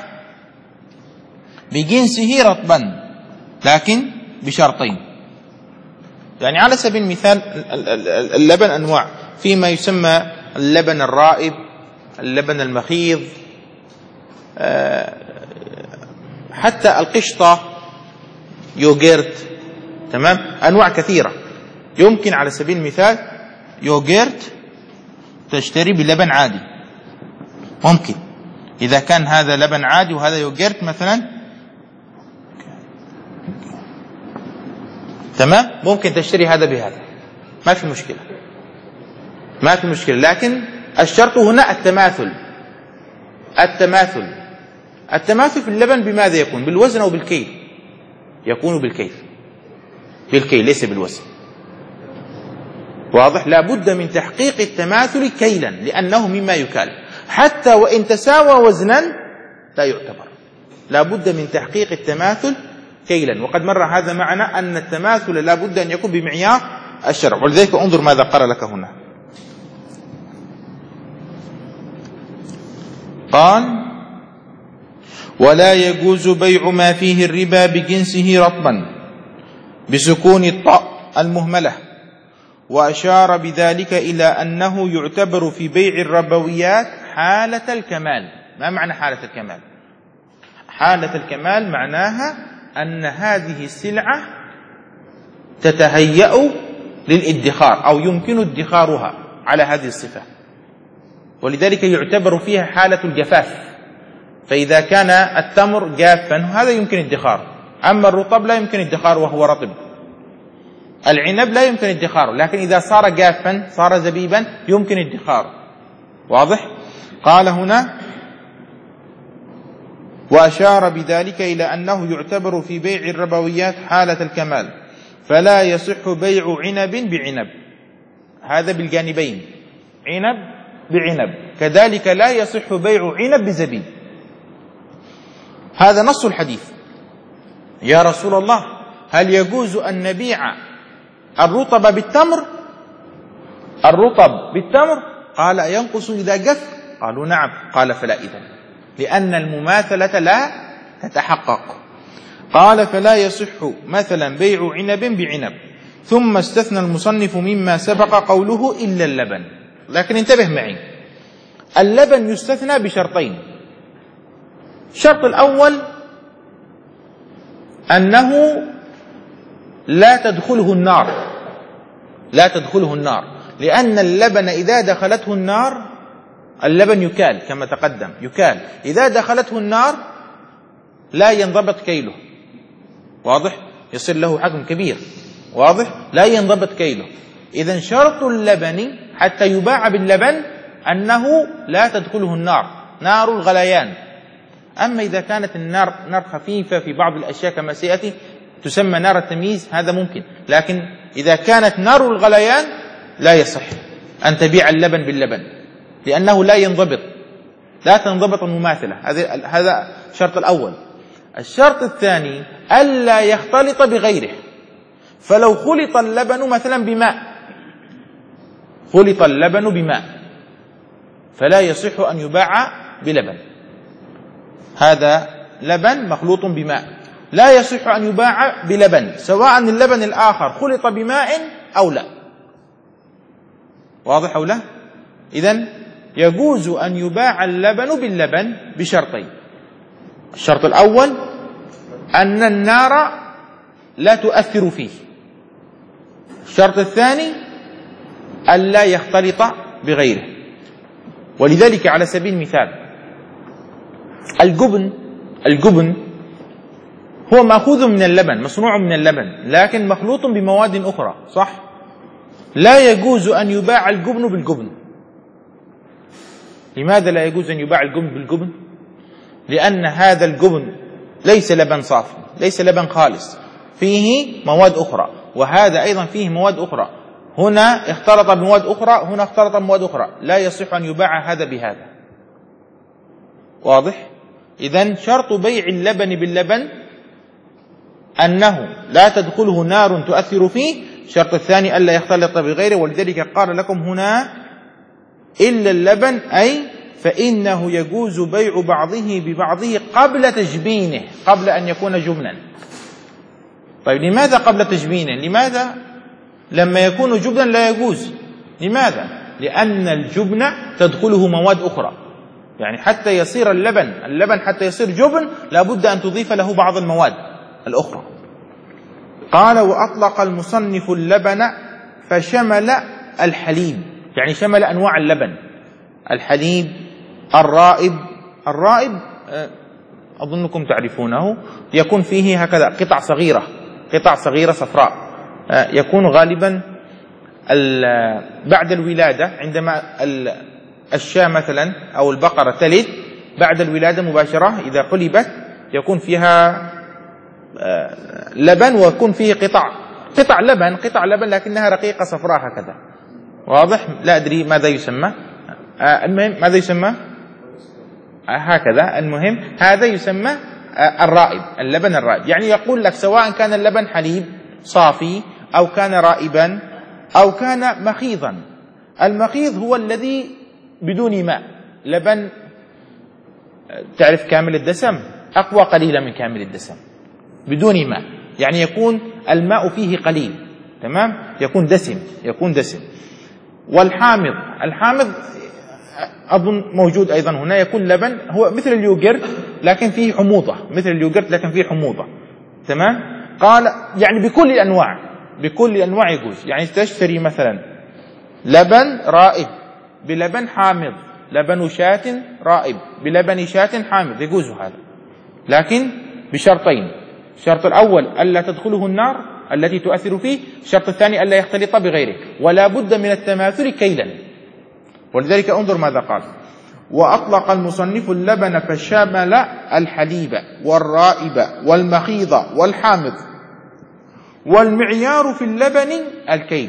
بجنسه رطبا، لكن بشرطين. يعني على سبيل المثال اللبن أنواع، فيما يسمى اللبن الرائب، اللبن المخيض، حتى القشطة، يوغيرت، تمام، أنواع كثيرة. يمكن على سبيل المثال يوغيرت تشتري بلبن عادي، ممكن إذا كان هذا لبن عادي وهذا يوغيرت مثلا. تمام، ممكن تشتري هذا بهذا، ما في مشكلة، ما في مشكلة. لكن الشرط هنا التماثل. التماثل التماثل في اللبن بماذا يكون؟ بالوزن أو بالكيل؟ يكون بالكيل، بالكيل ليس بالوزن. واضح؟ لا بد من تحقيق التماثل كيلا، لأنه مما يكال، حتى وإن تساوى وزنا لا يعتبر، لا بد من تحقيق التماثل كيلا. وقد مر هذا معنا أن التماثل لا بد أن يكون بمعيار الشرع. ولذلك انظر ماذا قال لك هنا، قال: ولا يجوز بيع ما فيه الربا بجنسه رطبا بسكون الطاء المهملة. وأشار بذلك إلى أنه يعتبر في بيع الربويات حالة الكمال. ما معنى حالة الكمال؟ حالة الكمال معناها أن هذه السلعة تتهيأ للادخار أو يمكن ادخارها على هذه الصفة، ولذلك يعتبر فيها حالة الجفاف. فإذا كان التمر جافا هذا يمكن ادخاره، أما الرطب لا يمكن ادخاره وهو رطب، العنب لا يمكن ادخاره، لكن إذا صار جافا صار زبيبا يمكن ادخاره. واضح؟ قال هنا: وأشار بذلك إلى أنه يعتبر في بيع الربويات حالة الكمال، فلا يصح بيع عنب بعنب، هذا بالجانبين، عنب بعنب، كذلك لا يصح بيع عنب بزبيب. هذا نص الحديث. يا رسول الله، هل يجوز أن نبيع الرطب بالتمر؟ الرطب بالتمر؟ قال: ينقص إذا جف؟ قالوا: نعم. قال: فلا إذن، لأن المماثلة لا تتحقق. قال: فلا يصح مثلا بيع عنب بعنب. ثم استثنى المصنف مما سبق قوله إلا اللبن. لكن انتبه معي، اللبن يستثنى بشرطين. الشرط الأول أنه لا تدخله النار، لا تدخله النار، لأن اللبن إذا دخلته النار، اللبن يكال كما تقدم، يكال، إذا دخلته النار لا ينضبط كيله. واضح؟ يصير له حجم كبير. واضح؟ لا ينضبط كيله. إذن شرط اللبن حتى يباع باللبن أنه لا تدخله النار، نار الغليان. أما إذا كانت النار نار خفيفة في بعض الأشياء كما سيأتي تسمى نار التمييز، هذا ممكن، لكن إذا كانت نار الغليان لا يصح أن تبيع اللبن باللبن، لأنه لا ينضبط، لا تنضبط المماثلة. هذا الشرط الأول. الشرط الثاني ألا يختلط بغيره. فلو خلط اللبن مثلا بماء، خلط اللبن بماء فلا يصح أن يباع بلبن. هذا لبن مخلوط بماء، لا يصح أن يباع بلبن، سواء اللبن الآخر خلط بماء أو لا. واضح أو لا؟ إذن يجوز أن يباع اللبن باللبن بشرطين. الشرط الأول أن النار لا تؤثر فيه. الشرط الثاني ألا يختلط بغيره. ولذلك على سبيل المثال الجبن، الجبن هو مأخوذ من اللبن، مصنوع من اللبن، لكن مخلوط بمواد أخرى، صح؟ لا يجوز أن يباع الجبن بالجبن. لماذا لا يجوز أن يباع الجبن بالجبن؟ لأن هذا الجبن ليس لبن صافي، ليس لبن خالص، فيه مواد أخرى، وهذا أيضا فيه مواد أخرى، هنا اختلط بمواد أخرى، هنا اختلط بمواد أخرى، لا يصح أن يباع هذا بهذا. واضح؟ إذن شرط بيع اللبن باللبن أنه لا تدخله نار تؤثر فيه. الشرط الثاني ألا يختلط بغيره. ولذلك قال لكم هنا إلا اللبن، أي فإنه يجوز بيع بعضه ببعضه قبل تجبينه، قبل أن يكون جبنا. طيب لماذا قبل تجبينه؟ لماذا لما يكون جبنا لا يجوز؟ لماذا؟ لأن الجبن تدخله مواد أخرى، يعني حتى يصير اللبن اللبن حتى يصير جبن لابد أن تضيف له بعض المواد الأخرى. قال: وأطلق المصنف اللبن فشمل الحليب، يعني شمل أنواع اللبن، الحليب، الرائب. الرائب أظنكم تعرفونه، يكون فيه هكذا قطع صغيرة، قطع صغيرة صفراء، يكون غالبا بعد الولادة، عندما الشاة مثلا أو البقرة تلد بعد الولادة مباشرة إذا حلبت يكون فيها لبن، ويكون فيه قطع قطع لبن قطع لبن لكنها رقيقة صفراء هكذا. واضح؟ لا أدري ماذا يسمى. المهم ماذا يسمى هكذا. المهم هذا يسمى الرائب، اللبن الرائب. يعني يقول لك سواء كان اللبن حليب صافي أو كان رائبا أو كان مخيضا. المخيض هو الذي بدون ماء، لبن تعرف كامل الدسم أقوى قليلا من كامل الدسم بدون ماء، يعني يكون الماء فيه قليل، تمام، يكون دسم يكون دسم. والحامض، الحامض أظن موجود أيضا هنا، يكون لبن هو مثل اليوغرت لكن فيه حموضة، مثل اليوغرت لكن فيه حموضة، تمام. قال يعني بكل الأنواع بكل الأنواع يجوز. يعني تشتري مثلا لبن رائب بلبن حامض، لبن شاة رائب بلبن شاة حامض، يجوز هذا، لكن بشرطين. الشرط الأول ألا تدخله النار التي تؤثر فيه، الشرط الثاني ألا يختلط بغيره، ولا بد من التماثل كيلا. ولذلك انظر ماذا قال: وأطلق المصنف اللبن فشمل الحليب والرائب والمخيض والحامض، والمعيار في اللبن الكيل،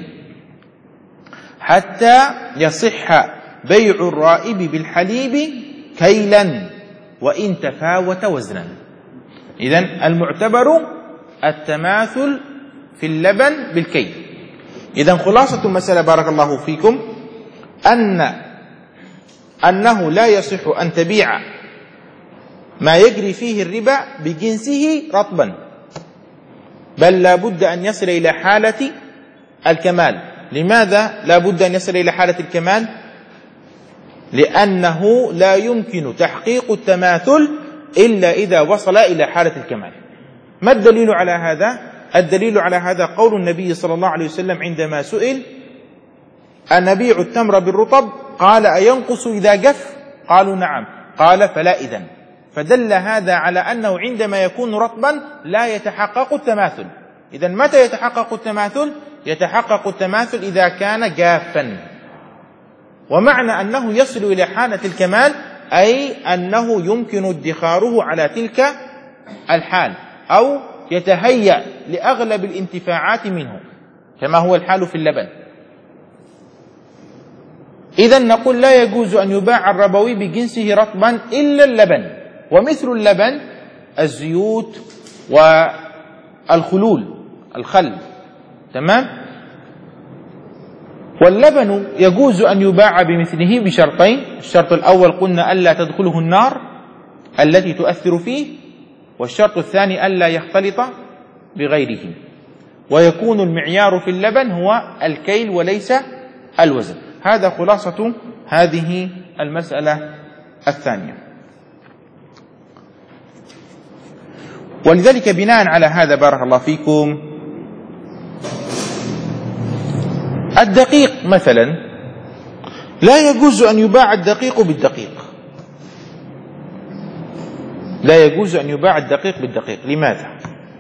حتى يصح بيع الرائب بالحليب كيلا وإن تفاوت وزنا. إذن المعتبر التماثل في اللبن بالكيل. إذن خلاصة المسألة بارك الله فيكم أن أنه لا يصح أن تبيع ما يجري فيه الربا بجنسه رطبا، بل لا بد أن يصل إلى حالة الكمال. لماذا لا بد أن يصل إلى حالة الكمال؟ لأنه لا يمكن تحقيق التماثل إلا إذا وصل إلى حالة الكمال. ما الدليل على هذا؟ الدليل على هذا قول النبي صلى الله عليه وسلم عندما سئل: أنبيع التمر بالرطب؟ قال: أينقص إذا جف؟ قالوا: نعم. قال: فلا إذن. فدل هذا على أنه عندما يكون رطبا لا يتحقق التماثل. إذن متى يتحقق التماثل؟ يتحقق التماثل إذا كان جافا. ومعنى أنه يصل إلى حالة الكمال أي أنه يمكن ادخاره على تلك الحال، أو يتهيأ لأغلب الانتفاعات منه كما هو الحال في اللبن. إذن نقول لا يجوز أن يباع الربوي بجنسه رطبا إلا اللبن، ومثل اللبن الزيوت والخلول الخل، تمام. واللبن يجوز أن يباع بمثله بشرطين: الشرط الأول قلنا ألا تدخله النار التي تؤثر فيه، والشرط الثاني ألا يختلط بغيره. ويكون المعيار في اللبن هو الكيل وليس الوزن. هذا خلاصة هذه المسألة الثانية. ولذلك بناء على هذا بارك الله فيكم، الدقيق مثلا لا يجوز أن يباع الدقيق بالدقيق، لا يجوز أن يباع الدقيق بالدقيق. لماذا؟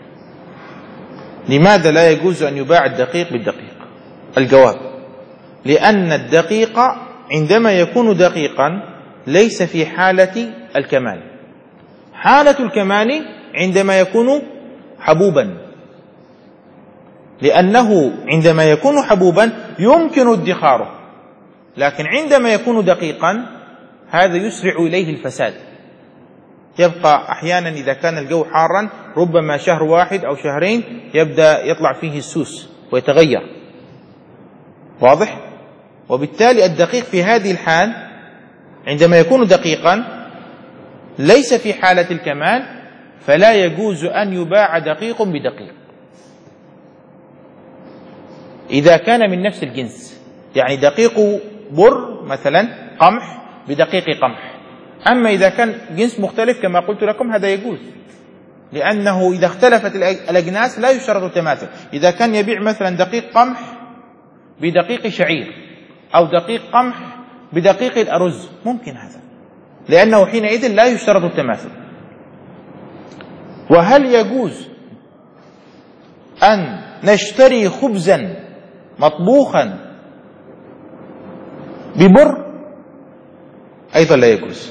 لماذا لا يجوز أن يباع الدقيق بالدقيق؟ الجواب: لأن الدقيق عندما يكون دقيقا ليس في حالة الكمال. حالة الكمال عندما يكون حبوبا، لأنه عندما يكون حبوبا يمكن ادخاره، لكن عندما يكون دقيقا هذا يسرع إليه الفساد. يبقى أحيانا إذا كان الجو حارا ربما شهر واحد أو شهرين يبدأ يطلع فيه السوس ويتغير، واضح؟ وبالتالي الدقيق في هذه الحال عندما يكون دقيقا ليس في حالة الكمال، فلا يجوز أن يباع دقيق بدقيق إذا كان من نفس الجنس. يعني دقيق بر مثلا قمح بدقيق قمح. أما إذا كان جنس مختلف كما قلت لكم هذا يجوز، لأنه إذا اختلفت الأجناس لا يشترط التماثل. إذا كان يبيع مثلا دقيق قمح بدقيق شعير أو دقيق قمح بدقيق الأرز ممكن هذا، لأنه حينئذ لا يشترط التماثل. وهل يجوز أن نشتري خبزا مطبوخا ببر أيضا لا يجوز.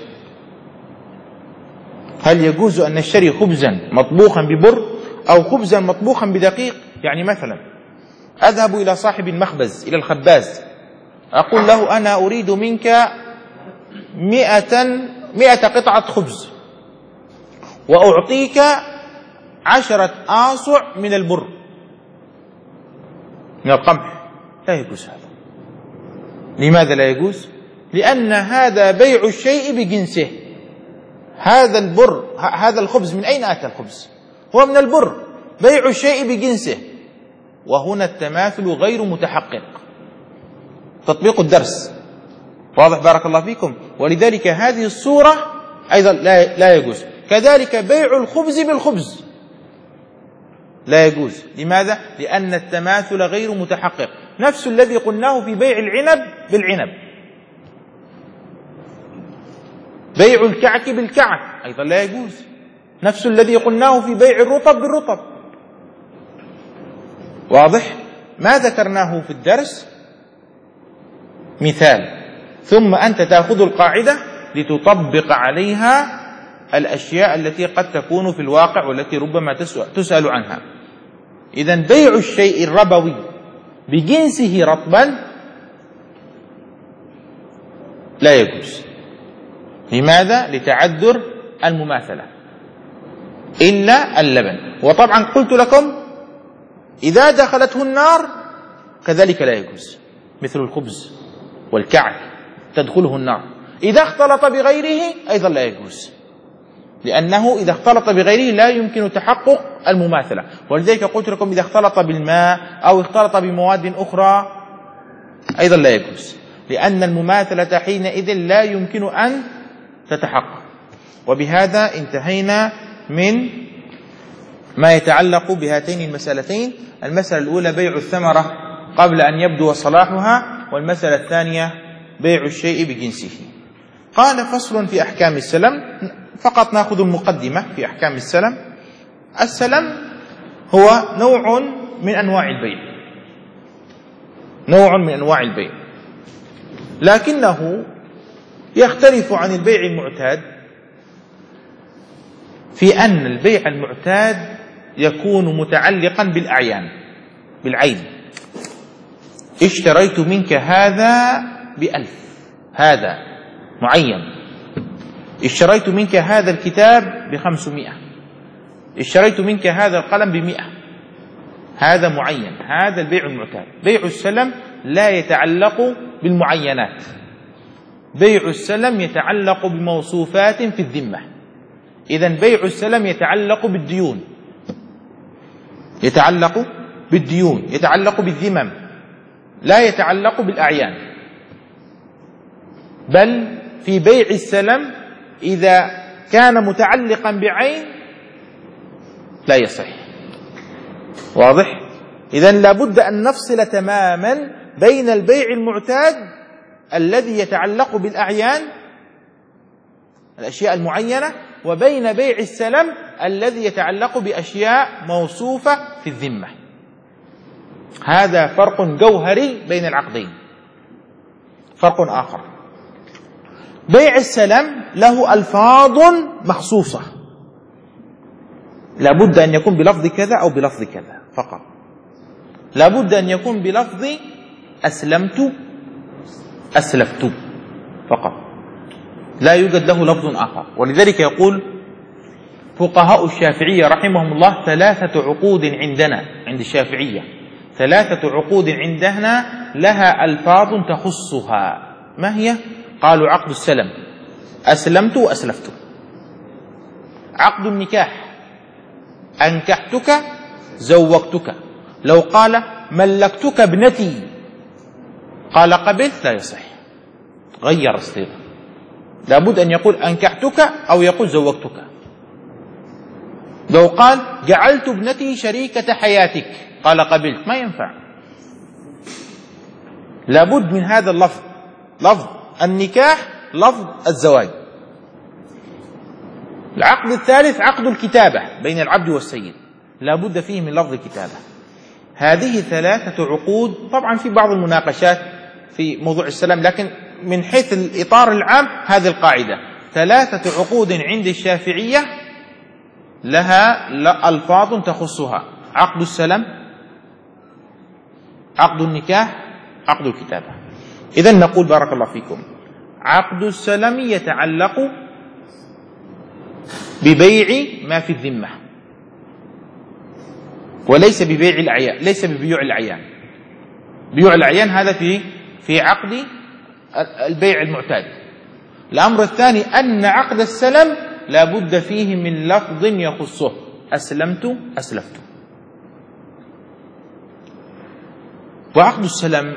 هل يجوز أن نشتري خبزا مطبوخا ببر أو خبزا مطبوخا بدقيق؟ يعني مثلا أذهب إلى صاحب المخبز، إلى الخباز، أقول له أنا أريد منك مئة, مئة قطعة خبز وأعطيك عشرة آصع من البر من القمح. لا يجوز هذا. لماذا لا يجوز؟ لأن هذا بيع الشيء بجنسه. هذا البر، هذا الخبز من أين أتى الخبز؟ هو من البر. بيع الشيء بجنسه، وهنا التماثل غير متحقق. تطبيق الدرس واضح بارك الله فيكم. ولذلك هذه الصورة أيضا لا, لا يجوز. كذلك بيع الخبز بالخبز لا يجوز. لماذا؟ لأن التماثل غير متحقق. نفس الذي قلناه في بيع العنب بالعنب. بيع الكعك بالكعك أيضا لا يجوز. نفس الذي قلناه في بيع الرطب بالرطب. واضح؟ ما ذكرناه في الدرس مثال، ثم أنت تأخذ القاعدة لتطبق عليها الأشياء التي قد تكون في الواقع والتي ربما تسأل عنها. إذن بيع الشيء الربوي بجنسه رطبا لا يجوز. لماذا؟ لتعذر المماثلة إلا اللبن. وطبعا قلت لكم إذا دخلته النار كذلك لا يجوز، مثل الخبز والكعك تدخله النار. إذا اختلط بغيره أيضا لا يجوز، لأنه إذا اختلط بغيره لا يمكن تحقق المماثلة. ولذلك قلت لكم إذا اختلط بالماء أو اختلط بمواد أخرى أيضا لا يجوز، لأن المماثلة حينئذ لا يمكن أن تتحقق. وبهذا انتهينا من ما يتعلق بهاتين المسألتين. المسألة الأولى بيع الثمرة قبل أن يبدو صلاحها، والمسألة الثانية بيع الشيء بجنسه. قال فصل في أحكام السلم. فقط نأخذ المقدمة في أحكام السلم. السلم هو نوع من أنواع البيع، نوع من أنواع البيع، لكنه يختلف عن البيع المعتاد في أن البيع المعتاد يكون متعلقا بالأعيان، بالعين. اشتريت منك هذا بألف، هذا معين. اشتريت منك هذا الكتاب بخمسمائة. اشتريت منك هذا القلم بمئة. هذا معين، هذا البيع المعتاد. بيع السلم لا يتعلق بالمعينات. بيع السلم يتعلق بموصوفات في الذمة. إذن بيع السلم يتعلق بالديون، يتعلق بالديون، يتعلق بالذمم، لا يتعلق بالأعيان. بل في بيع السلم إذا كان متعلقا بعين لا يصح. واضح؟ إذن لابد أن نفصل تماما بين البيع المعتاد الذي يتعلق بالأعيان، الأشياء المعينة، وبين بيع السلم الذي يتعلق بأشياء موصوفة في الذمة. هذا فرق جوهري بين العقدين. فرق آخر، بيع السلم له ألفاظ مخصوصة، لابد أن يكون بلفظ كذا أو بلفظ كذا فقط. لابد أن يكون بلفظ أسلمت، أسلفت فقط، لا يوجد له لفظ آخر. ولذلك يقول فقهاء الشافعية رحمهم الله ثلاثة عقود عندنا، عند الشافعية ثلاثة عقود عندنا لها ألفاظ تخصها. ما هي؟ قالوا عقد السلم أسلمت وأسلفت. عقد النكاح أنكحتك زوجتك. لو قال ملكتك ابنتي قال قبلت لا يصح، غير الصيغة. لابد أن يقول أنكحتك أو يقول زوجتك. لو قال جعلت ابنتي شريكة حياتك قال قبلت، ما ينفع. لابد من هذا اللفظ، لفظ النكاح، لفظ الزواج. العقد الثالث عقد الكتابة بين العبد والسيد، لابد فيه من لفظ الكتابة. هذه ثلاثة عقود. طبعا في بعض المناقشات في موضوع السلام، لكن من حيث الإطار العام هذه القاعدة: ثلاثة عقود عند الشافعية لها ألفاظ تخصها: عقد السلام، عقد النكاح، عقد الكتابة. إذن نقول بارك الله فيكم: عقد السلام يتعلق ببيع ما في الذمة، وليس ببيع الأعيان، ليس ببيوع الأعيان. بيوع الأعيان هذا في في عقد البيع المعتاد. الأمر الثاني أن عقد السلم لا بد فيه من لفظ يخصه: أسلمت، أسلفت. وعقد السلم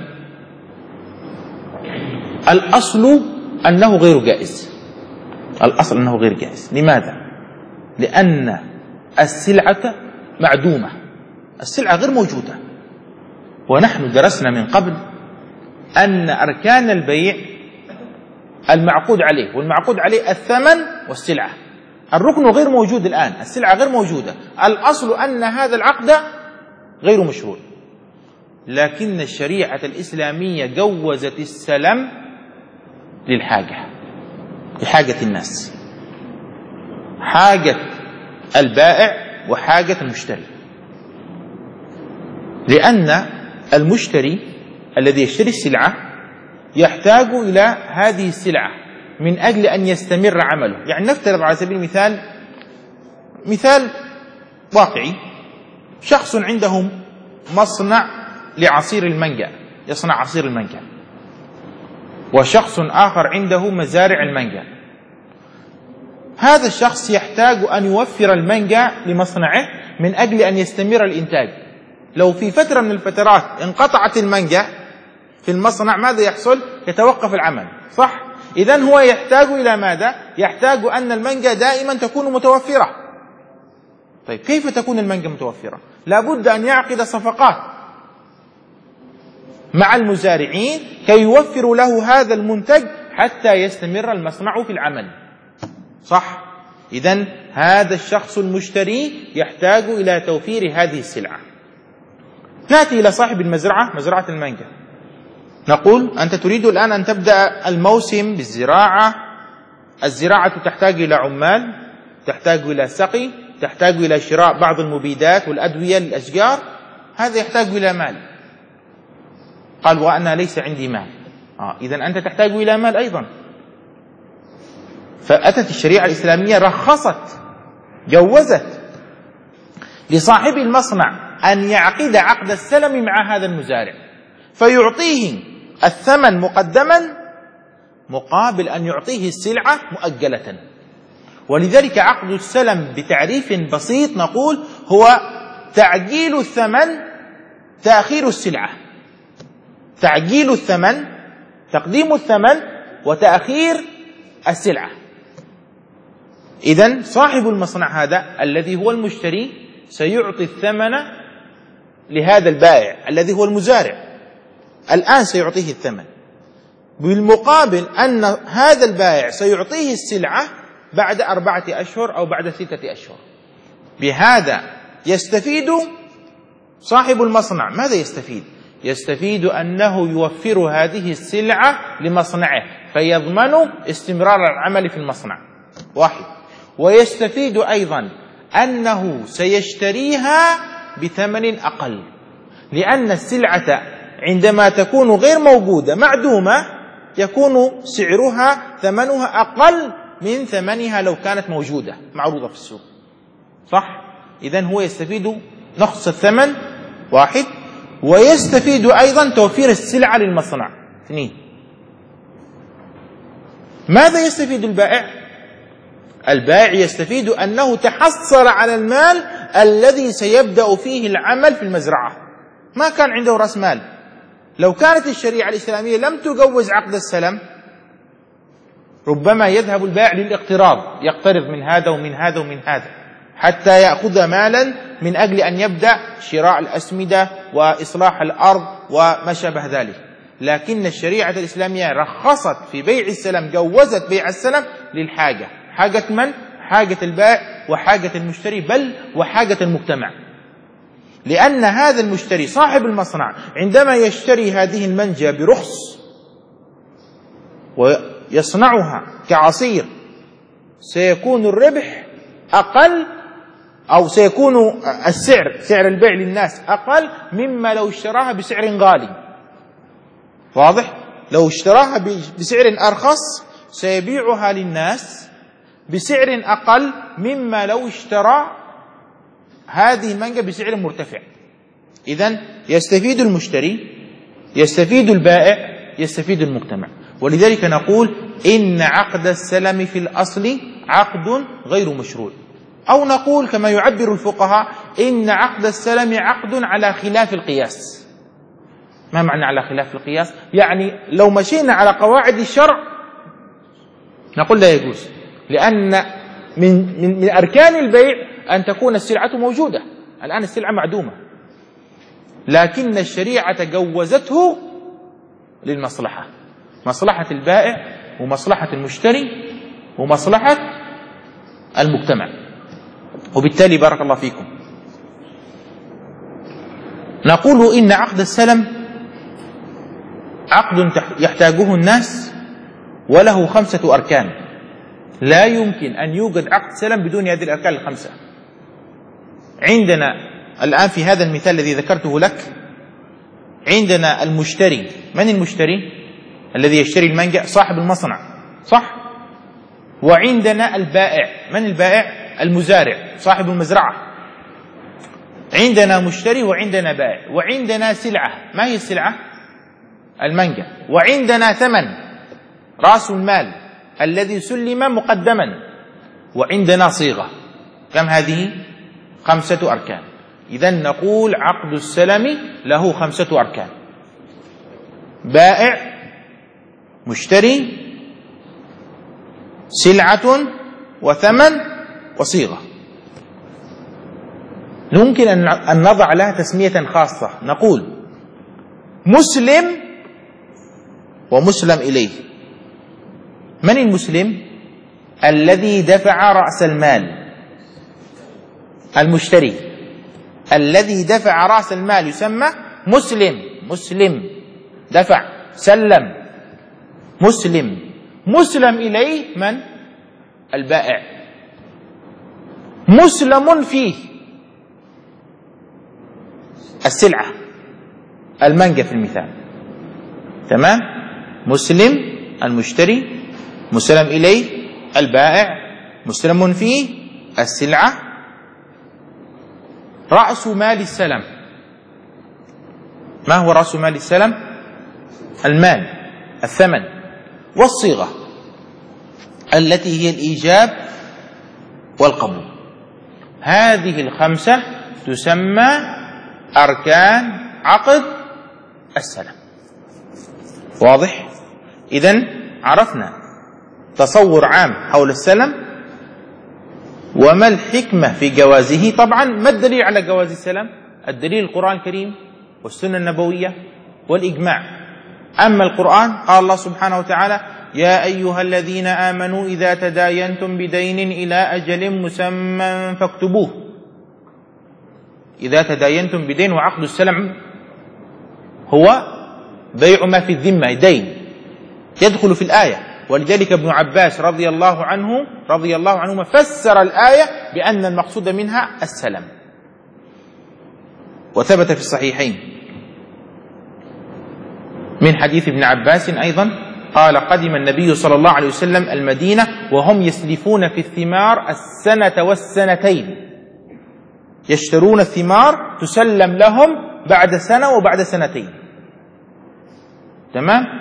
الأصل أنه غير جائز. الأصل أنه غير جائز. لماذا؟ لأن السلعة معدومة، السلعة غير موجودة. ونحن درسنا من قبل أن أركان البيع المعقود عليه، والمعقود عليه الثمن والسلعة. الركن غير موجود الآن، السلعة غير موجودة. الأصل أن هذا العقد غير مشروع، لكن الشريعة الإسلامية جوزت السلم للحاجة، لحاجة الناس، حاجة البائع وحاجة المشتري. لأن المشتري الذي يشتري السلعة يحتاج إلى هذه السلعة من أجل أن يستمر عمله. يعني نفترض على سبيل المثال مثال واقعي: شخص عنده مصنع لعصير المانجا، يصنع عصير المانجا، وشخص آخر عنده مزارع المانجا. هذا الشخص يحتاج أن يوفر المانجا لمصنعه من أجل أن يستمر الإنتاج. لو في فترة من الفترات انقطعت المانجا في المصنع ماذا يحصل؟ يتوقف العمل، صح؟ إذن هو يحتاج إلى ماذا؟ يحتاج أن المانجا دائما تكون متوفرة. طيب كيف تكون المانجا متوفرة؟ لابد أن يعقد صفقات مع المزارعين كي يوفروا له هذا المنتج حتى يستمر المصنع في العمل، صح؟ إذن هذا الشخص المشتري يحتاج إلى توفير هذه السلعة. نأتي إلى صاحب المزرعة، مزرعة المانجا، نقول: أنت تريد الآن أن تبدأ الموسم بالزراعة. الزراعة تحتاج إلى عمال، تحتاج إلى سقي، تحتاج إلى شراء بعض المبيدات والأدوية للأشجار. هذا يحتاج إلى مال. قال: وأنا ليس عندي مال. آه إذن أنت تحتاج إلى مال أيضا. فأتت الشريعة الإسلامية رخصت، جوزت لصاحب المصنع أن يعقد عقد السلم مع هذا المزارع، فيعطيه الثمن مقدما مقابل أن يعطيه السلعة مؤجلة. ولذلك عقد السلم بتعريف بسيط نقول هو تعجيل الثمن، تأخير السلعة. تعجيل الثمن، تقديم الثمن، وتأخير السلعة. إذن صاحب المصنع هذا الذي هو المشتري سيعطي الثمن لهذا البائع الذي هو المزارع، الآن سيعطيه الثمن، بالمقابل أن هذا البائع سيعطيه السلعة بعد أربعة أشهر أو بعد ستة أشهر. بهذا يستفيد صاحب المصنع. ماذا يستفيد؟ يستفيد أنه يوفر هذه السلعة لمصنعه فيضمن استمرار العمل في المصنع، واحد. ويستفيد أيضا أنه سيشتريها بثمن أقل، لأن السلعة عندما تكون غير موجودة معدومة يكون سعرها ثمنها أقل من ثمنها لو كانت موجودة معروضة في السوق، صح؟ إذن هو يستفيد نقص الثمن، واحد. ويستفيد أيضا توفير السلعة للمصنع، اثنين. ماذا يستفيد البائع؟ البائع يستفيد أنه تحصل على المال الذي سيبدأ فيه العمل في المزرعة. ما كان عنده رأس مال. لو كانت الشريعة الإسلامية لم تجوز عقد السلم ربما يذهب البائع للاقتراض، يقترض من هذا ومن هذا ومن هذا حتى يأخذ مالا من أجل أن يبدأ شراء الأسمدة وإصلاح الأرض وما شابه ذلك. لكن الشريعة الإسلامية رخصت في بيع السلم، جوزت بيع السلم للحاجة. حاجة من؟ حاجة البائع وحاجة المشتري، بل وحاجة المجتمع. لأن هذا المشتري صاحب المصنع عندما يشتري هذه المانجا برخص ويصنعها كعصير سيكون الربح أقل، أو سيكون السعر سعر البيع للناس أقل مما لو اشتراها بسعر غالي. واضح؟ لو اشتراها بسعر أرخص سيبيعها للناس بسعر أقل مما لو اشترى هذه المانجا بسعر مرتفع. إذن يستفيد المشتري، يستفيد البائع، يستفيد المجتمع. ولذلك نقول إن عقد السلم في الأصل عقد غير مشروع، أو نقول كما يعبر الفقهاء إن عقد السلم عقد على خلاف القياس. ما معنى على خلاف القياس؟ يعني لو مشينا على قواعد الشرع نقول لا يجوز، لأن من, من, من أركان البيع أن تكون السلعة موجودة. الآن السلعة معدومة، لكن الشريعة جوزته للمصلحة، مصلحة البائع ومصلحة المشتري ومصلحة المجتمع. وبالتالي بارك الله فيكم نقول إن عقد السلم عقد يحتاجه الناس وله خمسة أركان. لا يمكن أن يوجد عقد سلم بدون هذه الأركان الخمسة. عندنا الآن في هذا المثال الذي ذكرته لك عندنا المشتري. من المشتري؟ الذي يشتري المانجا صاحب المصنع، صح؟ وعندنا البائع. من البائع؟ المزارع صاحب المزرعة. عندنا مشتري وعندنا بائع، وعندنا سلعة. ما هي السلعة؟ المانجا. وعندنا ثمن رأس المال الذي سلم مقدما، وعندنا صيغة. كم هذه؟ خمسة أركان. إذن نقول عقد السلم له خمسة أركان: بائع، مشتري، سلعة، وثمن، وصيغة. يمكن أن نضع لها تسمية خاصة، نقول مسلم ومسلم إليه. من المسلم؟ الذي دفع رأس المال. المشتري الذي دفع رأس المال يسمى مسلم. مسلم دفع، سلم، مسلم. مسلم إليه من؟ البائع. مسلم فيه السلعة، المانجا في المثال. تمام؟ مسلم المشتري، مسلم إليه البائع، مسلم فيه السلعة. رأس مال السلم. ما هو رأس مال السلم؟ المال، الثمن، والصيغة التي هي الإيجاب والقبول. هذه الخمسة تسمى أركان عقد السلم. واضح؟ إذن عرفنا تصور عام حول السلم وما الحكمة في جوازه. طبعا ما الدليل على جواز السلم؟ الدليل القرآن الكريم والسنة النبوية والإجماع. أما القرآن قال الله سبحانه وتعالى: يا أيها الذين آمنوا إذا تداينتم بدين إلى أجل مسمى فاكتبوه. إذا تداينتم بدين، وعقد السلم هو بيع ما في الذمة، دين يدخل في الآية. ولذلك ابن عباس رضي الله عنه رضي الله عنهما فسر الآية بأن المقصود منها السلم. وثبت في الصحيحين من حديث ابن عباس أيضا قال: قدم النبي صلى الله عليه وسلم المدينة وهم يسلفون في الثمار السنة والسنتين. يشترون الثمار تسلم لهم بعد سنة وبعد سنتين. تمام؟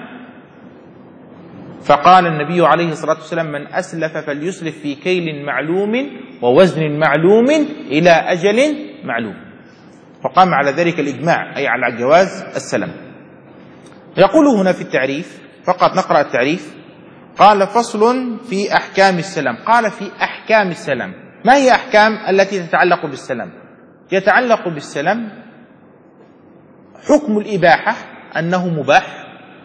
فقال النبي عليه الصلاة والسلام: من أسلف فليسلف في كيل معلوم ووزن معلوم إلى أجل معلوم. فقام على ذلك الإجماع، أي على جواز السلم. يقول هنا في التعريف، فقط نقرأ التعريف. قال: فصل في أحكام السلم. قال: في أحكام السلم. ما هي أحكام التي تتعلق بالسلم؟ يتعلق بالسلم حكم الإباحة أنه مباح،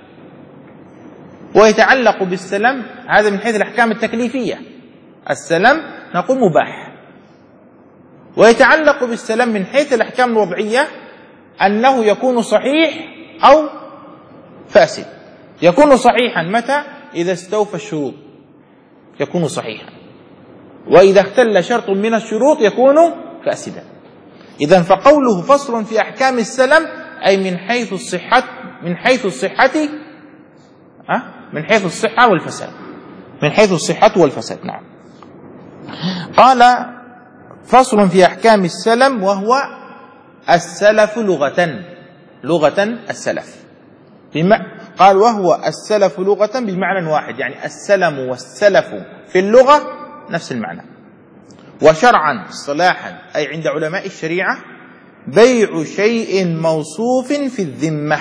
ويتعلق بالسلم هذا من حيث الأحكام التكليفية. السلم نقول مباح، ويتعلق بالسلام من حيث الأحكام الوضعية أنه يكون صحيح أو فاسد. يكون صحيحا متى؟ إذا استوفى الشروط يكون صحيحا، وإذا اختل شرط من الشروط يكون فاسدا. إذن فقوله فصل في أحكام السلم أي من حيث الصحة من حيث الصحة أه؟ من حيث الصحة والفساد من حيث الصحة والفساد. نعم. قال فصل في أحكام السلم وهو السلف لغة لغة السلف بما قال وهو السلف لغة بمعنى واحد، يعني السلم والسلف في اللغة نفس المعنى. وشرعا اصطلاحا أي عند علماء الشريعة بيع شيء موصوف في الذمة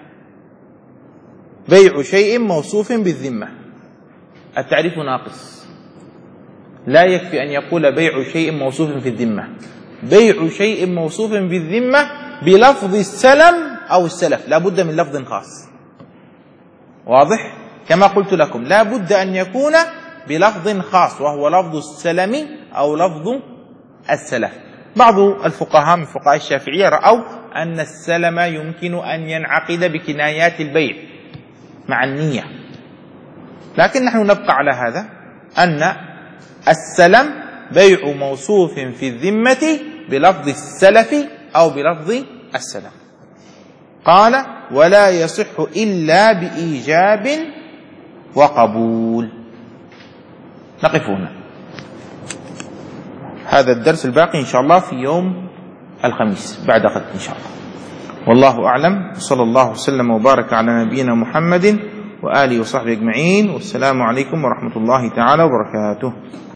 بيع شيء موصوف بالذمة. التعريف ناقص، لا يكفي أن يقول بيع شيء موصوف في الذمة. بيع شيء موصوف بالذمة بلفظ السلم أو السلف، لا بد من لفظ خاص. واضح؟ كما قلت لكم لا بد أن يكون بلفظ خاص وهو لفظ السلم أو لفظ السلف. بعض الفقهاء من فقهاء الشافعية رأوا أن السلم يمكن أن ينعقد بكنايات البيع مع النية، لكن نحن نبقى على هذا أن السلم بيع موصوف في الذمة بلفظ السلف أو بلفظ السلف. قال ولا يصح إلا بإيجاب وقبول. نقف هنا. هذا الدرس الباقي إن شاء الله في يوم الخميس بعد غد إن شاء الله. والله أعلم، صلى الله وسلم وبارك على نبينا محمد وآله وصحبه أجمعين، والسلام عليكم ورحمة الله تعالى وبركاته.